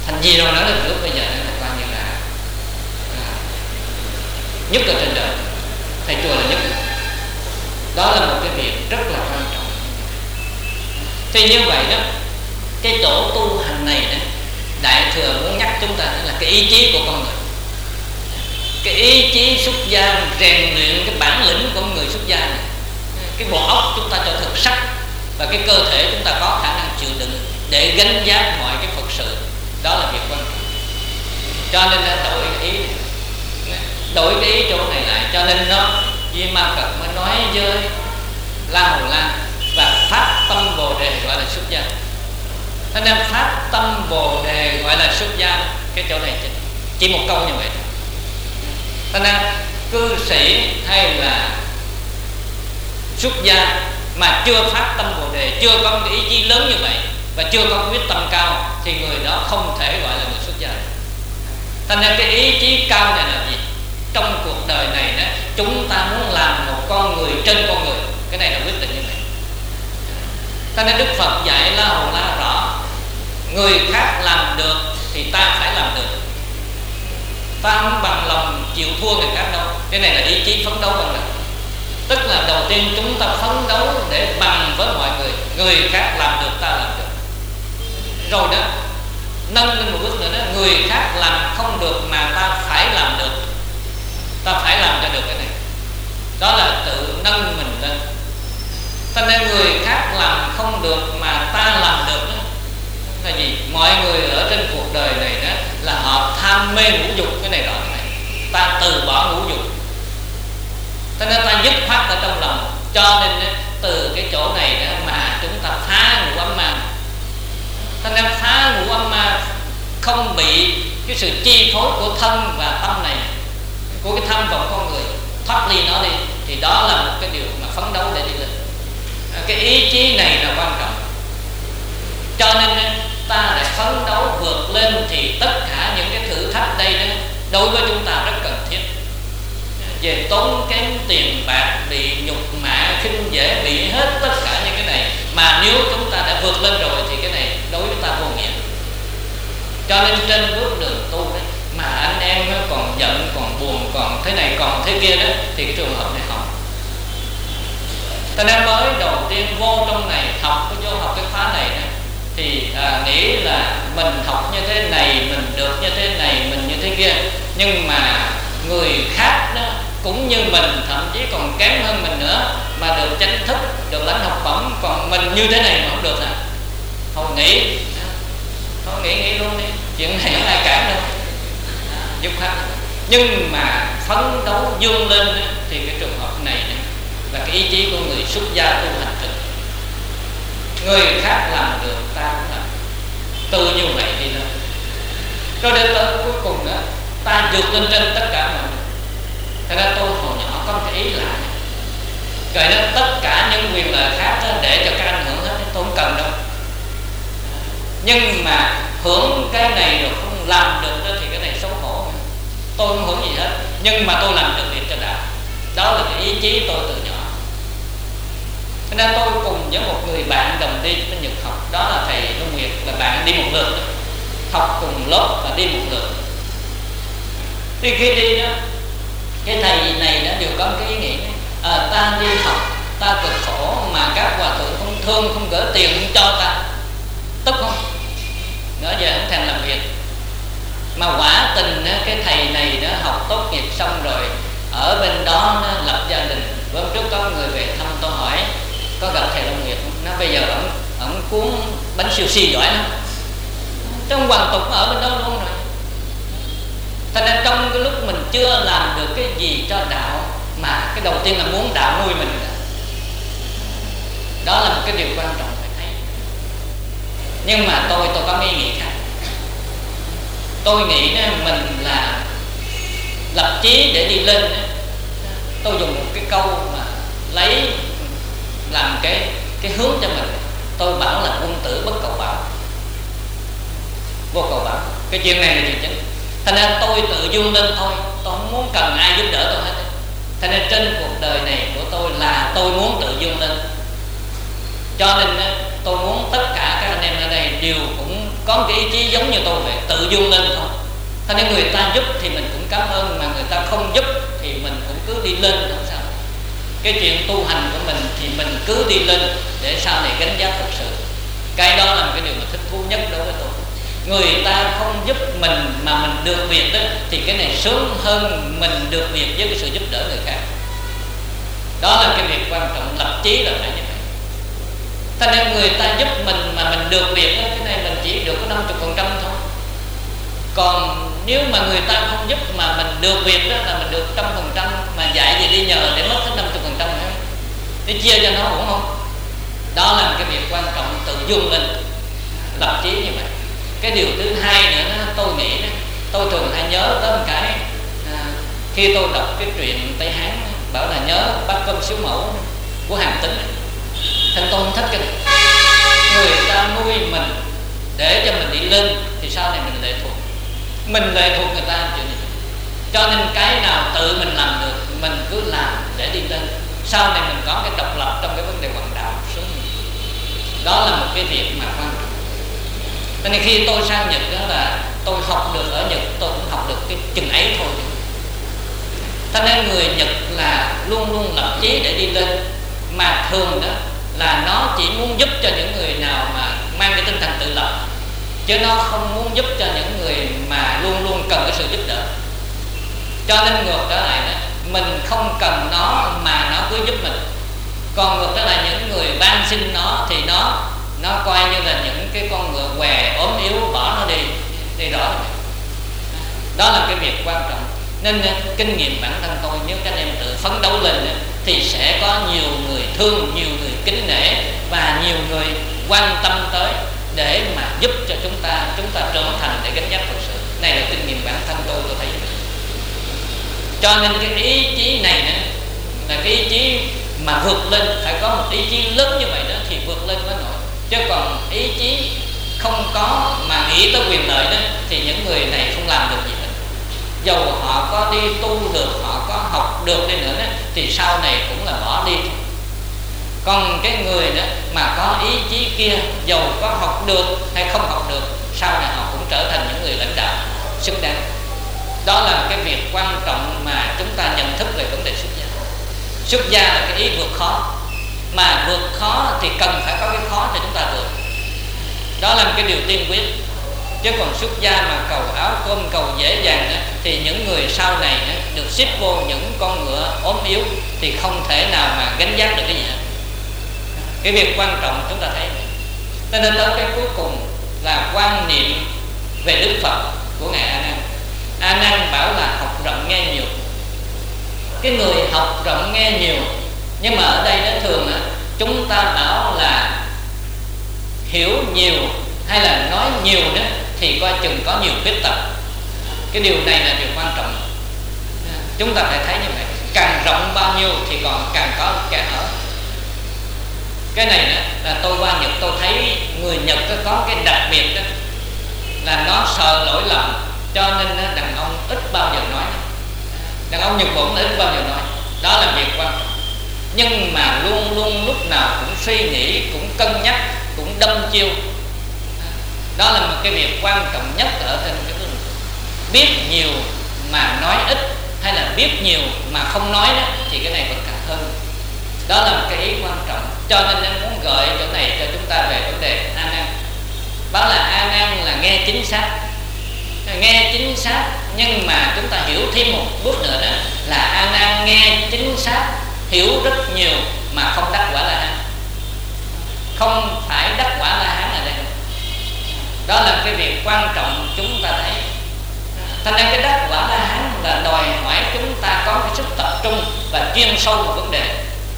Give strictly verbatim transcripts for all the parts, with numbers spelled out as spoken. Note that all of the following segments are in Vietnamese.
thành gì rồi nói được lúc bây giờ nó là coi như là à, nhất ở trên đời, thầy chùa là nhất. Đó là một cái việc rất là quan trọng. Thì như vậy đó, cái chỗ tu hành này đó, Đại Thừa muốn nhắc chúng ta là cái ý chí của con người, cái ý chí xuất gia, rèn luyện cái bản lĩnh của người xuất gia này, cái bộ óc chúng ta cho thật sắc và cái cơ thể chúng ta có khả năng chịu đựng để gánh vác mọi cái Phật sự. Đó là việc quan trọng. Cho nên đã đổi cái ý, đổi cái ý chỗ này lại. Cho nên nó Di Ma Cật mới nói với La Hầu La và phát tâm Bồ Đề gọi là xuất gia. Thế nên phát tâm Bồ Đề gọi là xuất gia. Cái chỗ này chỉ, chỉ một câu như vậy thôi. Thế nên cư sĩ hay là xuất gia mà chưa phát tâm Bồ Đề, chưa có cái ý chí lớn như vậy và chưa có quyết tâm cao thì người đó không thể gọi là người xuất gia. Thế nên cái ý chí cao này là gì? Trong cuộc đời này đó, chúng ta muốn làm một con người trên con người. Cái này là quyết định như vậy. Thế nên Đức Phật dạy La Hầu La rõ, người khác làm được thì ta phải làm được. Ta không bằng lòng chịu thua người khác đâu. Cái này là ý chí phấn đấu ban đầu. Tức là đầu tiên chúng ta phấn đấu để bằng với mọi người. Người khác làm được ta làm được. Rồi đó, nâng lên một bước nữa đó, người khác làm không được mà ta phải làm được. Ta phải làm cho được cái này. Đó là tự nâng mình lên. Cho nên người khác làm không được mà ta làm được đó là gì? Mọi người ở trên cuộc đời này đó là họ tham mê ngũ dục. Cái này rõ này. Ta từ bỏ ngũ dục, cho nên ta dứt khoát ở trong lòng. Cho nên đó, từ cái chỗ này đó mà chúng ta phá ngũ ấm ma. Cho nên phá ngũ ấm ma không bị cái sự chi phối của thân và tâm này, của cái tham vọng con người, thoát ly nó đi, thì đó là một cái điều mà phấn đấu để đi lên. Cái ý chí này là quan trọng. Cho nên ta lại phấn đấu vượt lên thì tất cả những cái thử thách đây đó đối với chúng ta rất cần thiết. Về tốn kém tiền bạc, bị nhục mạ, khinh dễ, bị hết tất cả những cái này. Mà nếu chúng ta đã vượt lên rồi thì cái này đối với ta vô nghĩa. Cho nên trên bước đường tu đó, mà anh em còn giận, còn buồn, còn thế này, còn thế kia đó, thì cái trường hợp này không. Cho nên mới đầu tiên vô trong này học, vô học cái khóa này đó, thì à, nghĩ là mình học như thế này, mình được như thế này, mình như thế kia. Nhưng mà người khác đó cũng như mình, thậm chí còn kém hơn mình nữa, mà được chánh thức, được lãnh học phẩm, còn mình như thế này mà không được à? Thôi nghĩ, thôi nghĩ nghĩ luôn đi, chuyện này không ai cản đâu, giúp hết. Nhưng mà phấn đấu vươn lên đó, thì cái trường hợp này là cái ý chí của người xuất gia tu hành thực. Người khác làm được ta cũng làm, từ như vậy đi lên. Rồi đến tới cuối cùng đó, ta vượt lên trên tất cả mọi người. Thật ra tôi hồi nhỏ có một cái ý lạ, rồi nó tất cả những quyền lợi khác đó, để cho các anh hưởng hết, tôi không cần đâu. Nhưng mà hưởng cái này rồi không làm được đó, thì cái này xấu hổ. Tôi không hưởng gì hết, nhưng mà tôi làm được việc cho đạo. Đó là cái ý chí tôi từ nhỏ. Cho nên tôi cùng với một người bạn đồng đi bên Nhật học, đó là thầy Nông Nguyệt, là bạn đi một lượt, học cùng lớp và đi một lượt. Thì khi đi đó, cái thầy này đã đều có cái ý nghĩ này, à, ta đi học, ta cực khổ mà các hòa thượng không thương, không gửi tiền, không cho ta, tức không? Nữa giờ không thèm làm việc. Mà quả tình đó, cái thầy này đó học tốt nghiệp xong rồi, ở bên đó nó lập gia đình. Bữa trước có người về thăm, tôi hỏi có gặp thầy Long Nguyệt không? Nó bây giờ ổng ổng cuốn bánh siêu xì giỏi lắm, trong hoàng tục ở bên đó luôn rồi. Thành ra trong cái lúc mình chưa làm được cái gì cho đạo, mà cái đầu tiên là muốn đạo nuôi mình, đó là một cái điều quan trọng phải thấy. Nhưng mà tôi tôi có ý nghĩ khác. Tôi nghĩ mình là lập chí để đi lên. Tôi dùng một cái câu mà lấy làm cái cái hướng cho mình. Tôi bảo là quân tử bất cầu bảo, vô cầu bảo. Cái chuyện này là chuyện chính. Thành ra tôi tự vươn lên thôi, tôi không muốn cần ai giúp đỡ tôi hết. Thành ra trên cuộc đời này của tôi là tôi muốn tự vươn lên. Cho nên tôi muốn tất cả các anh em ở đây đều cũng có một cái ý chí giống như tôi vậy, tự vươn lên thôi. Thế nên người ta giúp thì mình cũng cảm ơn, mà người ta không giúp thì mình cũng cứ đi lên, không sao. Cái chuyện tu hành của mình thì mình cứ đi lên để sau này gánh vác thật sự. Cái đó là một cái điều mà thích thú nhất đối với tôi. Người ta không giúp mình mà mình được việc đó, thì cái này sướng hơn mình được việc với cái sự giúp đỡ người khác. Đó là cái việc quan trọng, lập chí là phải như vậy. Thế nên người ta giúp mình mà mình được việc đó, cái này mình chỉ được có năm mươi phần trăm thôi. Còn nếu mà người ta không giúp mà mình được việc đó là mình được trăm phần trăm, mà dạy gì đi nhờ để mất hết năm mươi phần trăm nữa, để chia cho nó ổn không? Đó là một cái việc quan trọng, tự dung lên, lập chí như vậy. Cái điều thứ hai nữa đó, tôi nghĩ đó, tôi thường hay nhớ tới một cái à, khi tôi đọc cái truyện Tây Hán bảo là nhớ Bát Cơm Xíu Mẫu của Hàn Tín, thành tôi không thích cái này. Người ta nuôi mình để cho mình đi lên thì sau này mình lệ thuộc, mình lệ thuộc người ta chuyện này. Cho nên cái nào tự mình làm được mình cứ làm để đi lên, sau này mình có cái độc lập trong cái vấn đề hoàng đạo sống. Đó là một cái việc mà quan trọng. Cho nên khi tôi sang Nhật đó là tôi học được ở Nhật, tôi cũng học được cái chừng ấy thôi. Cho nên người Nhật là luôn luôn lập chí để đi lên, mà thường đó là nó chỉ muốn giúp cho những người nào mà mang cái tinh thần tự lập, chứ nó không muốn giúp cho những người mà luôn luôn cần cái sự giúp đỡ. Cho nên ngược trở lại đó, mình không cần nó mà nó cứ giúp mình. Còn ngược trở lại những người van xin nó thì nó nó coi như là những cái con ngựa què ốm yếu, bỏ nó đi đi rõ. Đó là cái việc quan trọng. Nên kinh nghiệm bản thân tôi, nếu các em tự phấn đấu lên thì sẽ có nhiều người thương, nhiều người kính nể và nhiều người quan tâm tới để mà giúp cho chúng ta chúng ta trưởng thành để gánh vác thực sự. Này là kinh nghiệm bản thân tôi tôi thấy. Cho nên cái ý chí này nữa là cái ý chí mà vượt lên, phải có một ý chí lớn như vậy đó thì vượt lên mới nổi. Chứ còn ý chí không có mà nghĩ tới quyền lợi đó thì những người này không làm được gì hết. Dầu họ có đi tu được, họ có học được đi nữa đó, thì sau này cũng là bỏ đi. Còn cái người đó mà có ý chí kia, dầu có học được hay không học được, sau này họ cũng trở thành những người lãnh đạo xứng đáng. Đó là cái việc quan trọng mà chúng ta nhận thức về vấn đề xuất gia. Xuất gia là cái ý vượt khó, mà vượt khó thì cần phải có cái khó cho chúng ta vượt. Đó là một cái điều tiên quyết. Chứ còn xuất gia mà cầu áo cơm, cầu dễ dàng đó, thì những người sau này đó, được xếp vô những con ngựa ốm yếu thì không thể nào mà gánh vác được cái gì hết. Cái việc quan trọng chúng ta thấy. Cho nên tới cái cuối cùng là quan niệm về Đức Phật của Ngài A Nan. A Nan bảo là học rộng nghe nhiều. Cái người học rộng nghe nhiều, nhưng mà ở đây nó thường á, chúng ta bảo là hiểu nhiều hay là nói nhiều đó thì coi chừng có nhiều khuyết tật. Cái điều này là điều quan trọng. Chúng ta phải thấy như vậy. Càng rộng bao nhiêu thì còn càng có kẻ hở. Cái này đó, là tôi qua Nhật tôi thấy người Nhật có cái đặc biệt đó, là nó sợ lỗi lầm, cho nên đàn ông ít bao giờ nói. Đàn ông Nhật Bản ít bao giờ nói. Đó là việc quan trọng. Nhưng mà luôn luôn lúc nào cũng suy nghĩ, cũng cân nhắc, cũng đâm chiêu. Đó là một cái việc quan trọng nhất ở trên cái vấn đề. Biết nhiều mà nói ít, hay là biết nhiều mà không nói đó, thì cái này vẫn càng hơn. Đó là một cái ý quan trọng. Cho nên em muốn gợi chỗ này cho chúng ta về vấn đề A Nan. Báo là A Nan là nghe chính xác, nghe chính xác, nhưng mà chúng ta hiểu thêm một bước nữa đó là A Nan nghe chính xác, hiểu rất nhiều mà không đắc quả La Hán. Không phải đắc quả La Hán ở đây. Đó là cái việc quan trọng chúng ta thấy. Thành ra cái đắc quả La Hán là đòi hỏi chúng ta có cái sức tập trung và chuyên sâu vào vấn đề.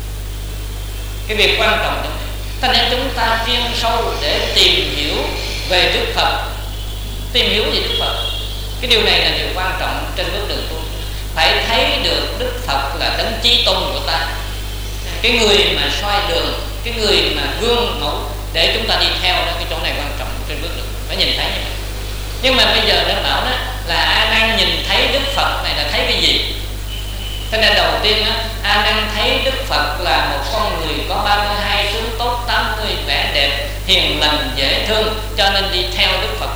Cái việc quan trọng như thế. Thành ra chúng ta chuyên sâu để tìm hiểu về Đức Phật, tìm hiểu về Đức Phật. Cái điều này là điều quan trọng trên bước đường tu. Phải thấy được Đức Phật là đấng chí tôn của ta, cái người mà soi đường, cái người mà gương mẫu để chúng ta đi theo đó. Cái chỗ này quan trọng trên bước đường, phải nhìn thấy như vậy. Nhưng mà bây giờ nó bảo đó là A Nan nhìn thấy Đức Phật này là thấy cái gì? Thế nên đầu tiên đó, A Nan thấy Đức Phật là một con người có ba mươi hai tướng tốt, tám mươi vẻ đẹp, hiền lành, dễ thương, cho nên đi theo Đức Phật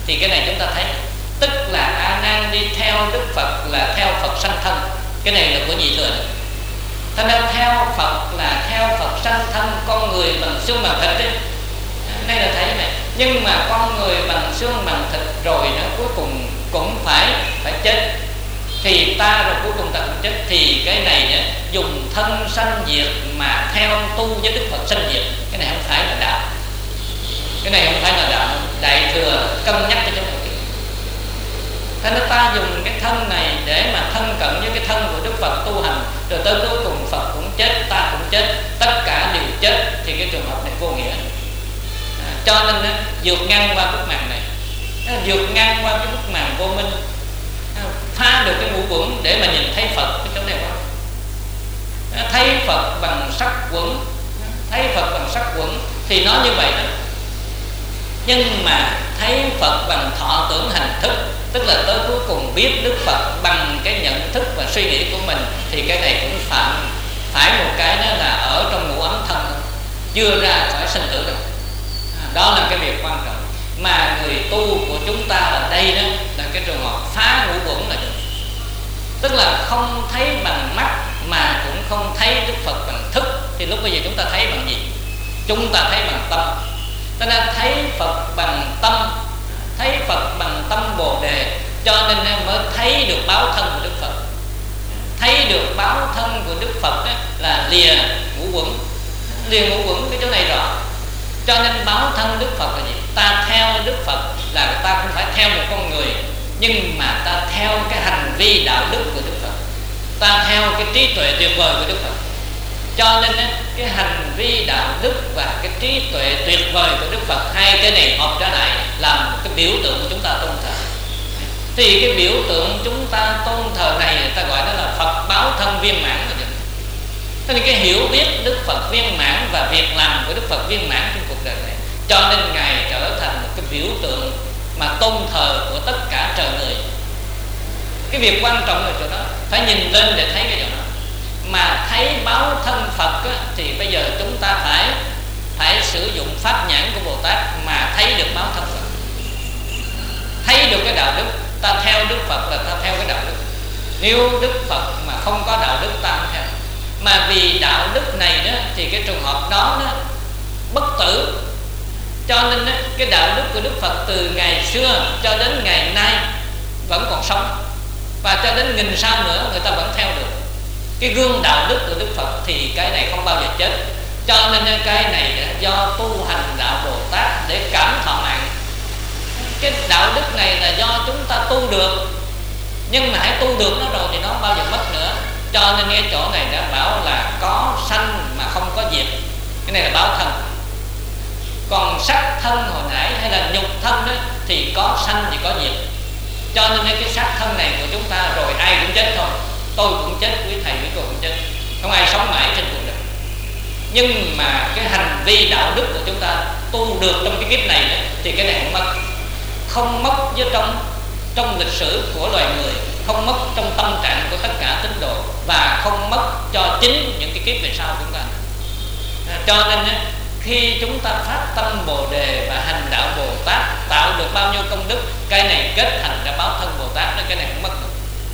thì cái này chúng ta thấy tức là A Nan đi theo Đức Phật là theo Phật sanh thân. Cái này là của nhị thừa. Thế nên theo Phật là theo Phật sanh thân con người bằng xương bằng thịt đấy. Đây là thấy này. Nhưng mà con người bằng xương bằng thịt rồi nó cuối cùng cũng phải phải chết. Thì ta rồi cuối cùng ta cũng chết. Thì cái này đó, dùng thân sanh diệt mà theo tu với Đức Phật sanh diệt, cái này không phải là đạo. Cái này không phải là đạo. Đại thừa cân nhắc cho chúng ta. Thế nên ta dùng cái thân này để mà thân cận với cái thân của Đức Phật tu hành, rồi tới cuối cùng Phật cũng chết, ta cũng chết, tất cả đều chết, thì cái trường hợp này vô nghĩa. À, cho nên á, vượt ngang qua bức màn này, à, vượt ngang qua cái bức màn vô minh, à, phá được cái ngũ uẩn để mà nhìn thấy Phật cái chỗ này không? À, thấy Phật bằng sắc uẩn, thấy Phật bằng sắc uẩn thì nó như vậy đó. Nhưng mà thấy Phật bằng thọ tưởng hành thức, tức là tới cuối cùng biết Đức Phật bằng cái nhận thức và suy nghĩ của mình, thì cái này cũng phạm phải một cái đó là ở trong ngũ ấm thân, chưa ra khỏi sinh tử được. Đó là cái việc quan trọng. Mà người tu của chúng ta ở đây đó là cái trường hợp phá ngũ uẩn là được. Tức là không thấy bằng mắt mà cũng không thấy Đức Phật bằng thức. Thì lúc bây giờ chúng ta thấy bằng gì? Chúng ta thấy bằng tâm. Cho nên thấy Phật bằng tâm, thấy Phật bằng tâm Bồ Đề, cho nên mới thấy được báo thân của Đức Phật. Thấy được báo thân của Đức Phật đó là lìa ngũ uẩn. Lìa ngũ uẩn cái chỗ này rõ. Cho nên báo thân Đức Phật là gì? Ta theo Đức Phật là ta không phải theo một con người, nhưng mà ta theo cái hành vi đạo đức của Đức Phật, ta theo cái trí tuệ tuyệt vời của Đức Phật. Cho nên cái hành vi đạo đức và cái trí tuệ tuyệt vời của Đức Phật, hai cái này hợp trở lại làm một cái biểu tượng của chúng ta tôn thờ. Thì cái biểu tượng chúng ta tôn thờ này người ta gọi đó là Phật báo thân viên mãn. Thế nên cái hiểu biết Đức Phật viên mãn và việc làm của Đức Phật viên mãn trong cuộc đời này, cho nên Ngài trở thành một cái biểu tượng mà tôn thờ của tất cả trời người. Cái việc quan trọng là chỗ đó, phải nhìn lên để thấy cái chỗ đó. Mà thấy báo thân Phật á, thì bây giờ chúng ta phải phải sử dụng pháp nhãn của Bồ Tát mà thấy được báo thân Phật, thấy được cái đạo đức. Ta theo Đức Phật là ta theo cái đạo đức. Nếu Đức Phật mà không có đạo đức ta không theo. Mà vì đạo đức này đó thì cái trường hợp đó, đó bất tử. Cho nên đó, cái đạo đức của Đức Phật từ ngày xưa cho đến ngày nay vẫn còn sống, và cho đến nghìn sau nữa người ta vẫn theo được cái gương đạo đức của Đức Phật, thì cái này không bao giờ chết. Cho nên cái này do tu hành đạo Bồ Tát để cảm thọ mạng. Cái đạo đức này là do chúng ta tu được, nhưng mà hãy tu được nó rồi thì nó không bao giờ mất nữa. Cho nên cái chỗ này đã bảo là có sanh mà không có diệt. Cái này là báo thân. Còn sắc thân hồi nãy hay là nhục thân đó, thì có sanh thì có diệt. Cho nên cái sắc thân này của chúng ta rồi ai cũng chết thôi. Tôi cũng chết, quý thầy quý cô cũng chết, không ai sống mãi trên cuộc đời. Nhưng mà cái hành vi đạo đức của chúng ta tu được trong cái kiếp này đó, thì cái này không mất. Không mất với trong trong lịch sử của loài người, không mất trong tâm trạng của tất cả tín đồ, và không mất cho chính những cái kiếp về sau chúng ta. À, cho nên khi chúng ta phát tâm Bồ Đề và hành đạo Bồ Tát, tạo được bao nhiêu công đức, cái này kết thành ra báo thân Bồ Tát đó, cái này không mất được.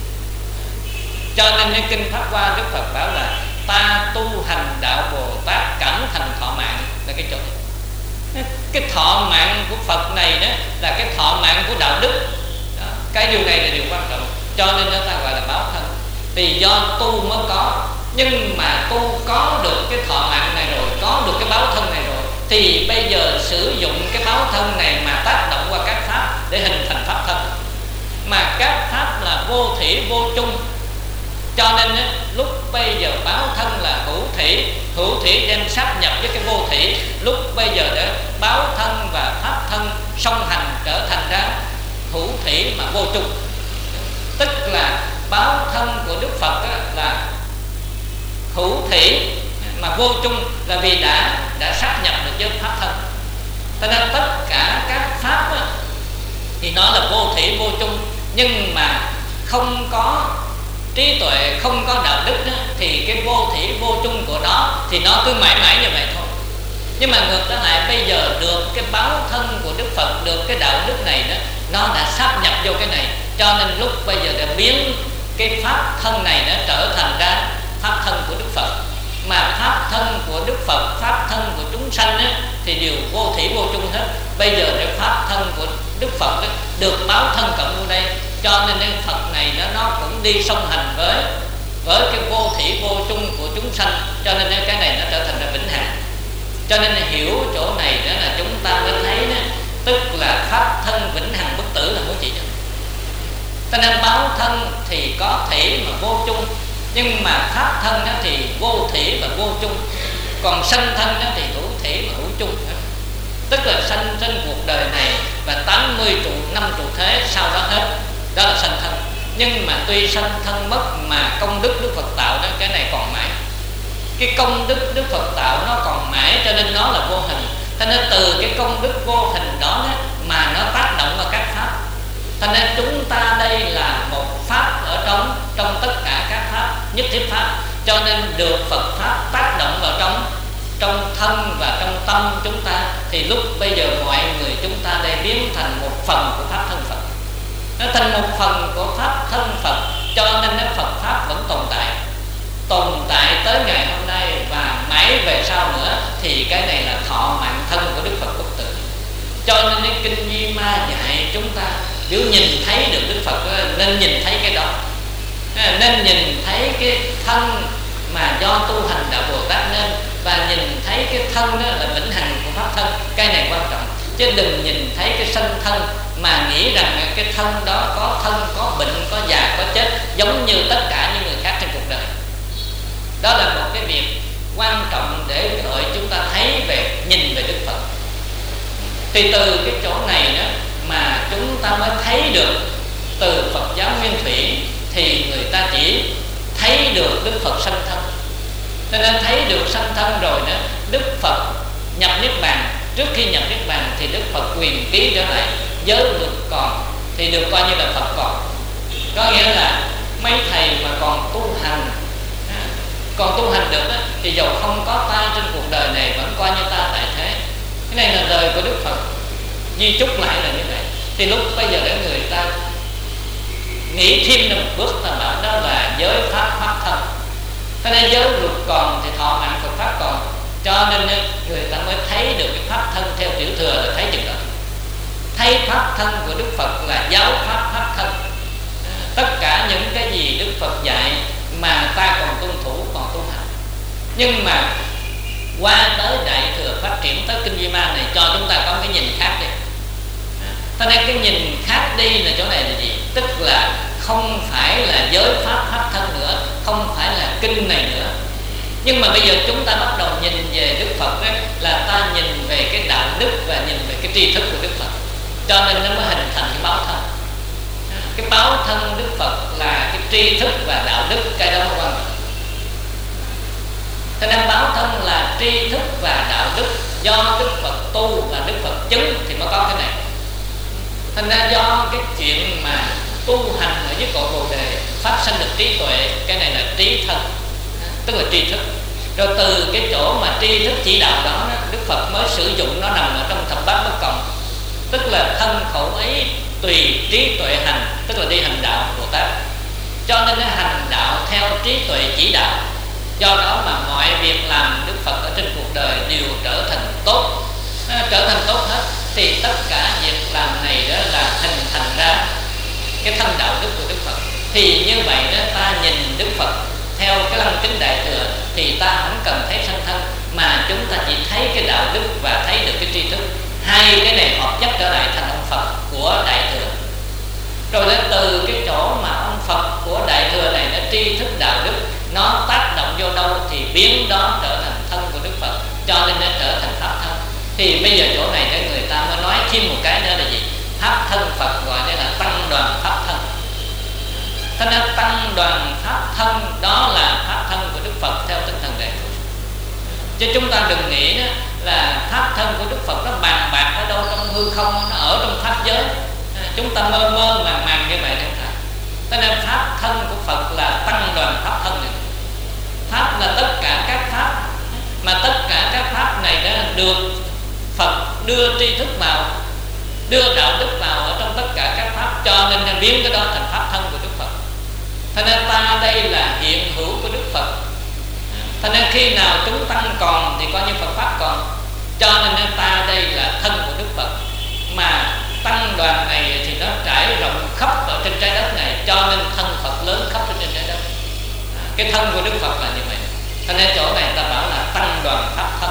Cho nênในkinh Pháp Hoa Đức Phật bảo là ta tu hành đạo Bồ Tát cảm thành thọ mạng, là cái chỗ cái thọ mạng của Phật này đó là cái thọ mạng của đạo đức đó. Cái điều này là điều quan trọng, cho nên chúng ta gọi là báo thân. Vì do tu mới có, nhưng mà tu có được cái thọ mạng này rồi, có được cái báo thân này rồi, thì bây giờ sử dụng cái báo thân này mà tác động qua các pháp để hình thành pháp thân. Mà các pháp là vô thủy vô chung, cho nên á, lúc bây giờ báo thân là hữu thủy, hữu thủy đem sáp nhập với cái vô thủy. Lúc bây giờ để báo thân và pháp thân song hành trở thành ra hữu thủy mà vô chung. Tức là báo thân của Đức Phật á, là hữu thủy mà vô chung, là vì đã đã sáp nhập được với pháp thân. Cho nên tất cả các pháp á, thì nó là vô thủy vô chung, nhưng mà không có trí tuệ, không có đạo đức đó, thì cái vô thủy vô chung của nó thì nó cứ mãi mãi như vậy thôi. Nhưng mà ngược trở lại bây giờ được cái báo thân của Đức Phật, được cái đạo đức này đó, nó đã sáp nhập vô cái này, cho nên lúc bây giờ đã biến cái pháp thân này nó trở thành ra pháp thân của Đức Phật. Mà pháp thân của Đức Phật, pháp thân của chúng sanh á, thì đều vô thủy vô chung hết. Bây giờ cái pháp thân của Đức Phật á, được báo thân cộng vô đây, cho nên cái Phật này nó, nó cũng đi song hành với với cái vô thủy vô chung của chúng sanh, cho nên cái này nó trở thành là vĩnh hằng. Cho nên hiểu chỗ này đó là chúng ta mới thấy đó, tức là pháp thân vĩnh hằng bất tử là muốn chỉ cho. Cho nên báo thân thì có thể mà vô chung, nhưng mà pháp thân đó thì vô thể và vô chung, còn sanh thân đó thì hữu thể và hữu chung. Tức là sanh trên cuộc đời này và tám mươi trụ năm trụ thế sau đó hết, đó là sanh thân. Nhưng mà tuy sanh thân mất mà công đức Đức Phật tạo đó, cái này còn mãi. Cái công đức Đức Phật tạo nó còn mãi, cho nên nó là vô hình. Cho nên từ cái công đức vô hình đó, đó mà nó tác động vào các pháp. Cho nên chúng ta đây là một pháp ở trong trong tất cả các pháp, nhất thiết pháp. Cho nên được Phật pháp tác động vào trong trong thân và trong tâm chúng ta, thì lúc bây giờ mọi người chúng ta đây biến thành một phần của pháp thân Phật. Nó thành một phần của pháp thân Phật, cho nên nó Phật pháp vẫn tồn tại, tồn tại tới ngày hôm nay và mãi về sau nữa, thì cái này là thọ mạng thân của Đức Phật bất tử. Cho nên cái kinh Di Ma dạy chúng ta nếu nhìn thấy được Đức Phật nên nhìn thấy cái đó, nên nhìn thấy cái thân mà do tu hành đạo Bồ Tát nên, và nhìn thấy cái thân đó là vĩnh hằng của pháp thân. Cái này quan trọng, chứ đừng nhìn thấy cái sanh thân mà nghĩ rằng cái thân đó có thân, có bệnh, có già, có chết giống như tất cả những người khác trên cuộc đời. Đó là một cái việc quan trọng để gọi chúng ta thấy về, nhìn về Đức Phật. Thì từ cái chỗ này đó mà chúng ta mới thấy được từ Phật giáo Nguyên Thủy, thì người ta chỉ thấy được Đức Phật sanh thân. Cho nên thấy được sanh thân rồi đó, Đức Phật nhập Niết Bàn. Trước khi nhập Niết Bàn thì Đức Phật quyền ký trở lại giới được còn, thì được coi như là Phật còn. Có nghĩa là mấy thầy mà còn tu hành, còn tu hành được đó, thì dầu không có ta trên cuộc đời này vẫn coi như ta tại thế. Cái này là lời của Đức Phật di chúc lại là như vậy. Thì lúc bây giờ để người ta nghĩ thêm một bước, ta bảo đó là giới pháp pháp thân. Cho nên giới luật còn thì thọ mạng Phật pháp còn, cho nên người ta mới thấy được cái pháp thân theo tiểu thừa là thấy chừng đó. Thấy pháp thân của Đức Phật là giáo pháp pháp thân. Tất cả những cái gì Đức Phật dạy mà ta còn tuân thủ, còn tu hành. Nhưng mà qua tới Đại Thừa phát triển tới kinh Di Ma này cho chúng ta có cái nhìn khác đi. Cho nên cái nhìn khác đi là chỗ này là gì? Tức là không phải là giới pháp pháp thân nữa, không phải là kinh này nữa. Nhưng mà bây giờ chúng ta bắt đầu nhìn về Đức Phật ấy, là ta nhìn về cái đạo đức và nhìn về cái tri thức của Đức Phật. Cho nên nó mới hình thành cái báo thân. Cái báo thân Đức Phật là cái tri thức và đạo đức, cái đó mới quan trọng. Cho nên báo thân là tri thức và đạo đức, do Đức Phật tu và Đức Phật chứng thì mới có cái này. Thành ra do cái chuyện mà tu hành ở dưới cội Bồ Đề phát sinh được trí tuệ, cái này là trí thân, tức là tri thức. Rồi từ cái chỗ mà tri thức chỉ đạo đó, Đức Phật mới sử dụng nó nằm ở trong thập bát bất cộng, tức là thân khẩu ý tùy trí tuệ hành, tức là đi hành đạo Bồ Tát. Cho nên nó hành đạo theo trí tuệ chỉ đạo. Do đó mà mọi việc làm Đức Phật ở trên cuộc đời đều trở thành tốt, nó trở thành tốt hết. Thì tất cả việc làm này đó là hình thành ra cái thân đạo đức của Đức Phật. Thì như vậy đó, ta nhìn Đức Phật theo cái lăng kính Đại Thừa thì ta không cần thấy sanh thân, mà chúng ta chỉ thấy cái đạo đức và thấy được cái tri thức. Hai cái này hợp nhất trở lại thành ông Phật của Đại Thừa. Rồi đến từ cái chỗ mà ông Phật của Đại Thừa này nó tri thức đạo đức, nó tác động vô đâu thì biến đó trở thành thân của Đức Phật, cho nên nó trở thành pháp thân. Thì bây giờ chỗ này để người ta mới nói thêm một cái nữa là gì? Pháp thân Phật gọi đây là tăng đoàn pháp thân. Thế nên tăng đoàn pháp thân đó là pháp thân của Đức Phật theo tinh thần Đại Thừa. Chứ chúng ta đừng nghĩ đó là pháp thân của Đức Phật nó bàn bạc ở đâu trong hư không, nó ở trong pháp giới. Chúng ta mơ mơ màng màng như vậy không phải. Thế nên pháp thân của Phật là tăng đoàn pháp thân này. Pháp là tất cả các pháp, mà tất cả các pháp này đã được Phật đưa tri thức vào, đưa đạo đức vào ở trong tất cả các pháp, cho nên nên biến cái đó thành pháp thân của Đức Phật. Cho nên ta đây là hiện hữu của Đức Phật. Cho nên khi nào chúng tăng còn thì coi như Phật pháp còn. Cho nên ta đây là thân của Đức Phật. Mà tăng đoàn này thì nó trải rộng khắp ở trên trái đất này, cho nên thân Phật lớn khắp ở trên trái đất. Cái thân của Đức Phật là như vậy. Cho nên chỗ này ta bảo là tăng đoàn pháp thân.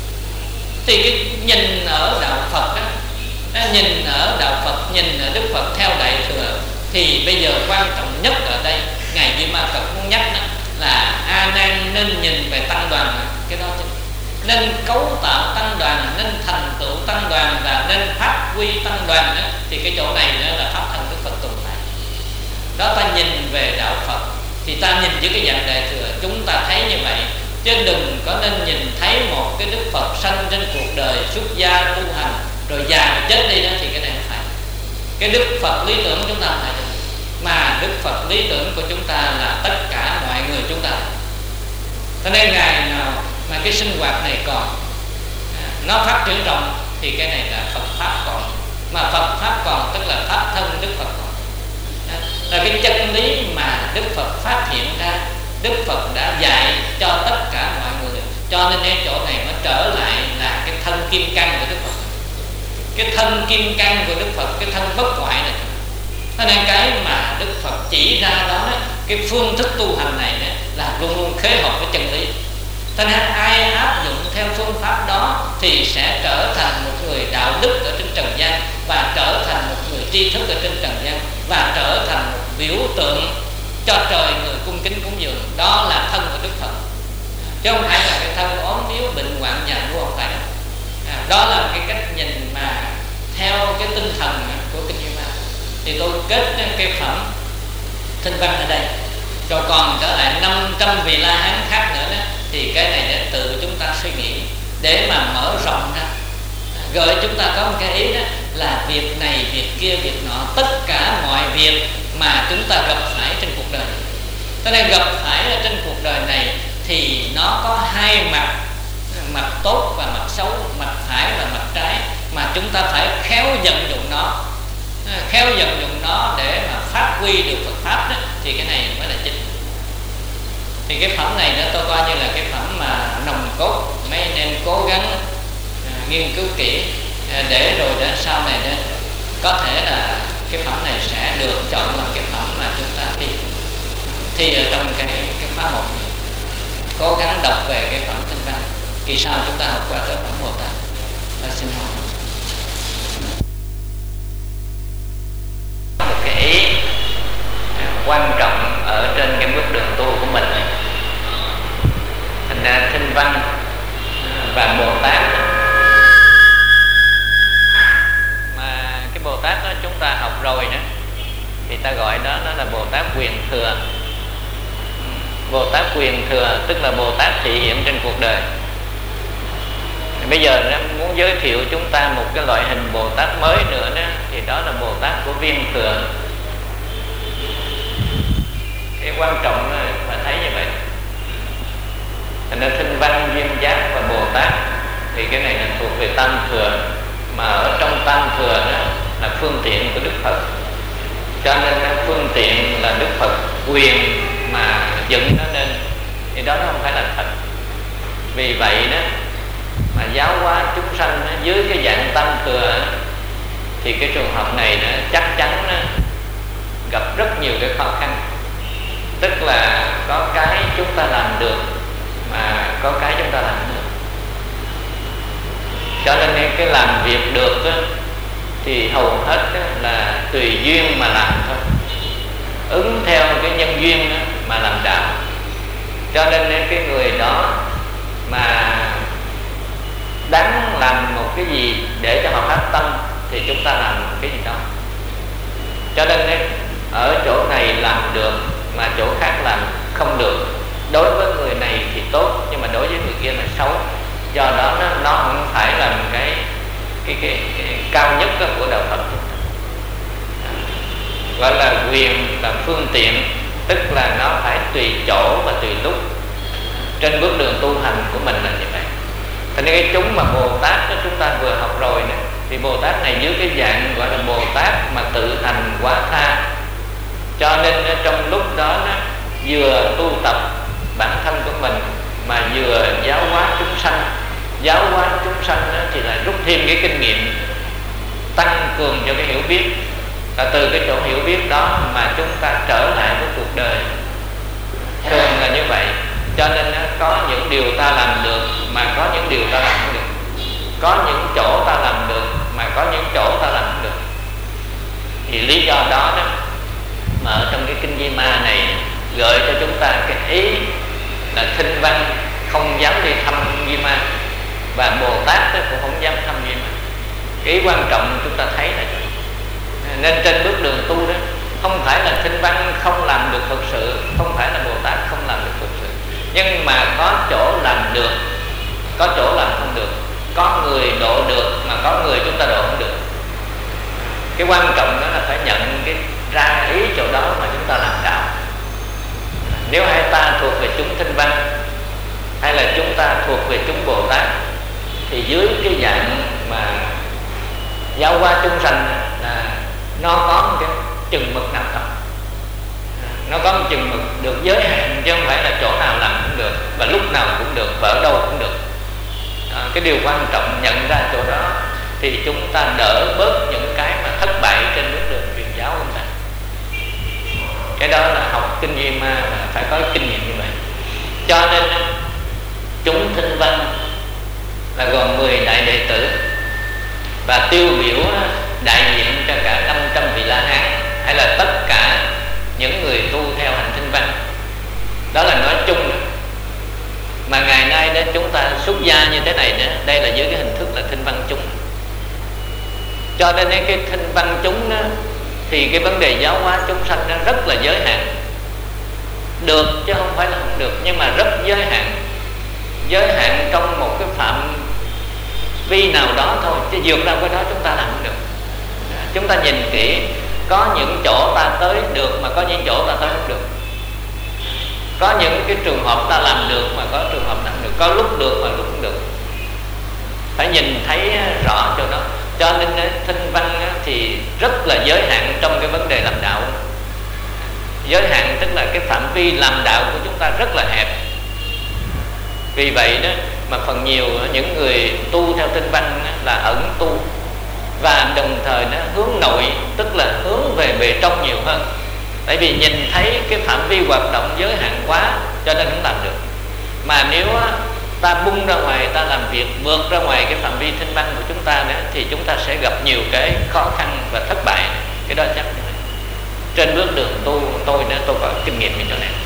Thì cái nhìn ở đạo Phật đó, nhìn ở đạo Phật, nhìn ở Đức Phật theo Đại Thừa, thì bây giờ quan trọng nhất ở đây ngài Di Ma Cật muốn nhắc đó là A Nan nên nhìn về tăng đoàn. Cái đó chứ, nên cấu tạo tăng đoàn, nên thành tựu tăng đoàn và nên phát huy tăng đoàn đó. Thì cái chỗ này nữa là pháp thân Đức Phật tồn tại. Đó, ta nhìn về đạo Phật thì ta nhìn với cái dạng Đại Thừa, chúng ta thấy như vậy, chứ đừng có nên nhìn thấy một cái Đức Phật sanh trên cuộc đời, xuất gia tu hành rồi già rồi chết đi đó, thì cái này không phải. Cái Đức Phật lý tưởng chúng ta không phải, mà Đức Phật lý tưởng của chúng ta là tất cả mọi người chúng ta. Cho nên ngày nào mà cái sinh hoạt này còn, nó phát triển rộng, thì cái này là Phật pháp còn. Mà Phật pháp còn tức là pháp thân Đức Phật còn. Là cái chân lý mà Đức Phật phát hiện ra, Đức Phật đã dạy cho tất cả mọi người. Cho nên cái chỗ này nó trở lại là cái thân kim cang của Đức Phật. Cái thân kim cang của Đức Phật, cái thân bất hoại này. Cho nên cái mà Đức Phật chỉ ra đó, cái phương thức tu hành này là luôn luôn khế hợp với chân lý. Cho nên ai áp dụng theo phương pháp đó thì sẽ trở thành một người đạo đức ở trên trần gian, và trở thành một người tri thức ở trên trần gian, và trở thành một biểu tượng cho trời người cung kính cúng dường. Đó là thân của Đức Phật, chứ không phải là cái thân ốm yếu bệnh hoạn già nua, không phải đâu. À, đó là cái cách nhìn mà theo cái tinh thần của kinh Kim Cang. Thì tôi kết cái phẩm Thinh Văn ở đây, rồi còn trở lại năm trăm vị La Hán khác nữa đó, thì cái này để tự chúng ta suy nghĩ để mà mở rộng ra. Gợi chúng ta có một cái ý đó là việc này, việc kia, việc nọ, tất cả mọi việc mà chúng ta gặp phải trên cuộc đời. Cho nên gặp phải ở trên cuộc đời này thì nó có hai mặt, mặt tốt và mặt xấu, mặt phải và mặt trái, mà chúng ta phải khéo vận dụng nó, khéo vận dụng nó để mà phát huy được Phật pháp đó, thì cái này mới là chính. Thì cái phẩm này đó tôi coi như là cái phẩm mà nồng cốt, mấy anh em cố gắng à, nghiên cứu kỹ à, để rồi đến sau này đó có thể là cái phẩm này sẽ được chọn làm cái phẩm mà chúng ta thi. Thì ở trong cái cái khóa một cố gắng đọc về cái phẩm Thinh Văn, kỳ sau chúng ta học qua tới phẩm một ta. Ta xin hỏi một cái ý quan trọng ở trên cái bước đường tu của mình này. Thành ra Thinh Văn và Bồ Tát, mà cái Bồ Tát đó chúng ta học rồi đó, thì ta gọi đó nó là Bồ Tát Quyền Thừa. Bồ Tát Quyền Thừa tức là Bồ Tát thị hiện trên cuộc đời. Bây giờ nó muốn giới thiệu chúng ta một cái loại hình Bồ Tát mới nữa đó, thì đó là Bồ Tát của Viên Thừa. Cái quan trọng là phải thấy như vậy. Thành ra Thinh Văn, Duyên Giác và Bồ Tát thì cái này là thuộc về Tam Thừa, mà ở trong Tam Thừa đó là phương tiện của Đức Phật. Cho nên phương tiện là Đức Phật quyền mà dựng nó lên, thì đó nó không phải là thật. Vì vậy đó mà giáo hóa chúng sanh đó, dưới cái dạng Tam Thừa, thì cái trường hợp này đó, chắc chắn đó, gặp rất nhiều cái khó khăn. Tức là có cái chúng ta làm được, mà có cái chúng ta làm không được. Cho nên cái làm việc được đó, thì hầu hết đó là tùy duyên mà làm thôi, ứng theo cái nhân duyên đó mà làm đạo. Cho nên cái người đó mà đáng làm một cái gì để cho họ phát tâm thì chúng ta làm một cái gì đó. Cho nên ở chỗ này làm được mà chỗ khác làm không được. Đối với người này thì tốt, nhưng mà đối với người kia là xấu. Do đó nó, nó không phải là một cái, cái, cái, cái cao nhất của đạo Phật. Gọi là quyền là phương tiện, tức là nó phải tùy chỗ và tùy lúc. Trên bước đường tu hành của mình là như vậy. Thế nên cái chúng mà Bồ Tát đó chúng ta vừa học rồi nè, Thì Bồ Tát này dưới cái dạng gọi là Bồ Tát mà tự hành quá tha, cho nên trong lúc đó nó vừa tu tập bản thân của mình mà vừa giáo hóa chúng sanh. Giáo hóa chúng sanh thì lại rút thêm cái kinh nghiệm, tăng cường cho cái hiểu biết, và từ cái chỗ hiểu biết đó mà chúng ta trở lại với cuộc đời. Thường là như vậy. Cho nên có những điều ta làm được mà có những điều ta làm không được, có những chỗ ta làm được mà có những chỗ ta làm không được. Thì lý do đó đó mà ở trong cái kinh Di Ma này gợi cho chúng ta cái ý là Thinh Văn không dám đi thăm Di Ma, và Bồ Tát cũng không dám thăm Di Ma. Cái ý quan trọng chúng ta thấy là nên trên bước đường tu đó, không phải là Thinh Văn không làm được thực sự, không phải là Bồ Tát không làm được thực sự, nhưng mà có chỗ làm được, có chỗ làm không được. Có người độ được mà có người chúng ta độ không được. Cái quan trọng đó là phải nhận cái ra ý chỗ đó mà chúng ta làm đạo. Nếu hai ta thuộc về chúng Thinh Văn hay là chúng ta thuộc về chúng Bồ Tát, thì dưới cái dạng mà giáo hóa chúng sanh là nó có một cái chừng mực nào đó, nó có một chừng mực được giới hạn, chứ không phải là chỗ nào làm cũng được và lúc nào cũng được và ở đâu cũng được. À, cái điều quan trọng nhận ra chỗ đó thì chúng ta đỡ bớt những cái mà thất bại trên bước đường truyền giáo của chúng ta. Cái đó là học kinh Di Ma là phải có kinh nghiệm như vậy. Cho nên chúng Thinh Văn là gồm mười đại đệ tử và tiêu biểu đại diện cho cả năm trăm vị La Hán hay là tất cả những người tu theo hành Thinh Văn. Đó là nói chung. Mà ngày nay đó chúng ta xuất gia như thế này đó, đây là dưới cái hình thức là Thinh Văn chúng. Cho nên cái Thinh Văn chúng đó, thì cái vấn đề giáo hóa chúng sanh nó rất là giới hạn. Được chứ không phải là không được, nhưng mà rất giới hạn. Giới hạn trong một cái phạm vi nào đó thôi, chứ vượt ra cái đó chúng ta làm không được. Chúng ta nhìn kỹ, có những chỗ ta tới được mà có những chỗ ta tới không được. Có những cái trường hợp ta làm được mà có trường hợp làm được, có lúc được mà lúc không được. Phải nhìn thấy rõ chỗ đó. Cho nên Thinh Văn thì rất là giới hạn trong cái vấn đề làm đạo. Giới hạn tức là cái phạm vi làm đạo của chúng ta rất là hẹp. Vì vậy đó mà phần nhiều những người tu theo Thinh Văn là ẩn tu, và đồng thời nó hướng nội, tức là hướng về bề trong nhiều hơn. Tại vì nhìn thấy cái phạm vi hoạt động giới hạn quá cho nên không làm được. Mà nếu ta bung ra ngoài, ta làm việc vượt ra ngoài cái phạm vi Thinh Văn của chúng ta nữa, thì chúng ta sẽ gặp nhiều cái khó khăn và thất bại. Cái đó chắc như vậy. Trên bước đường tu tôi nữa, tôi có kinh nghiệm như chỗ này.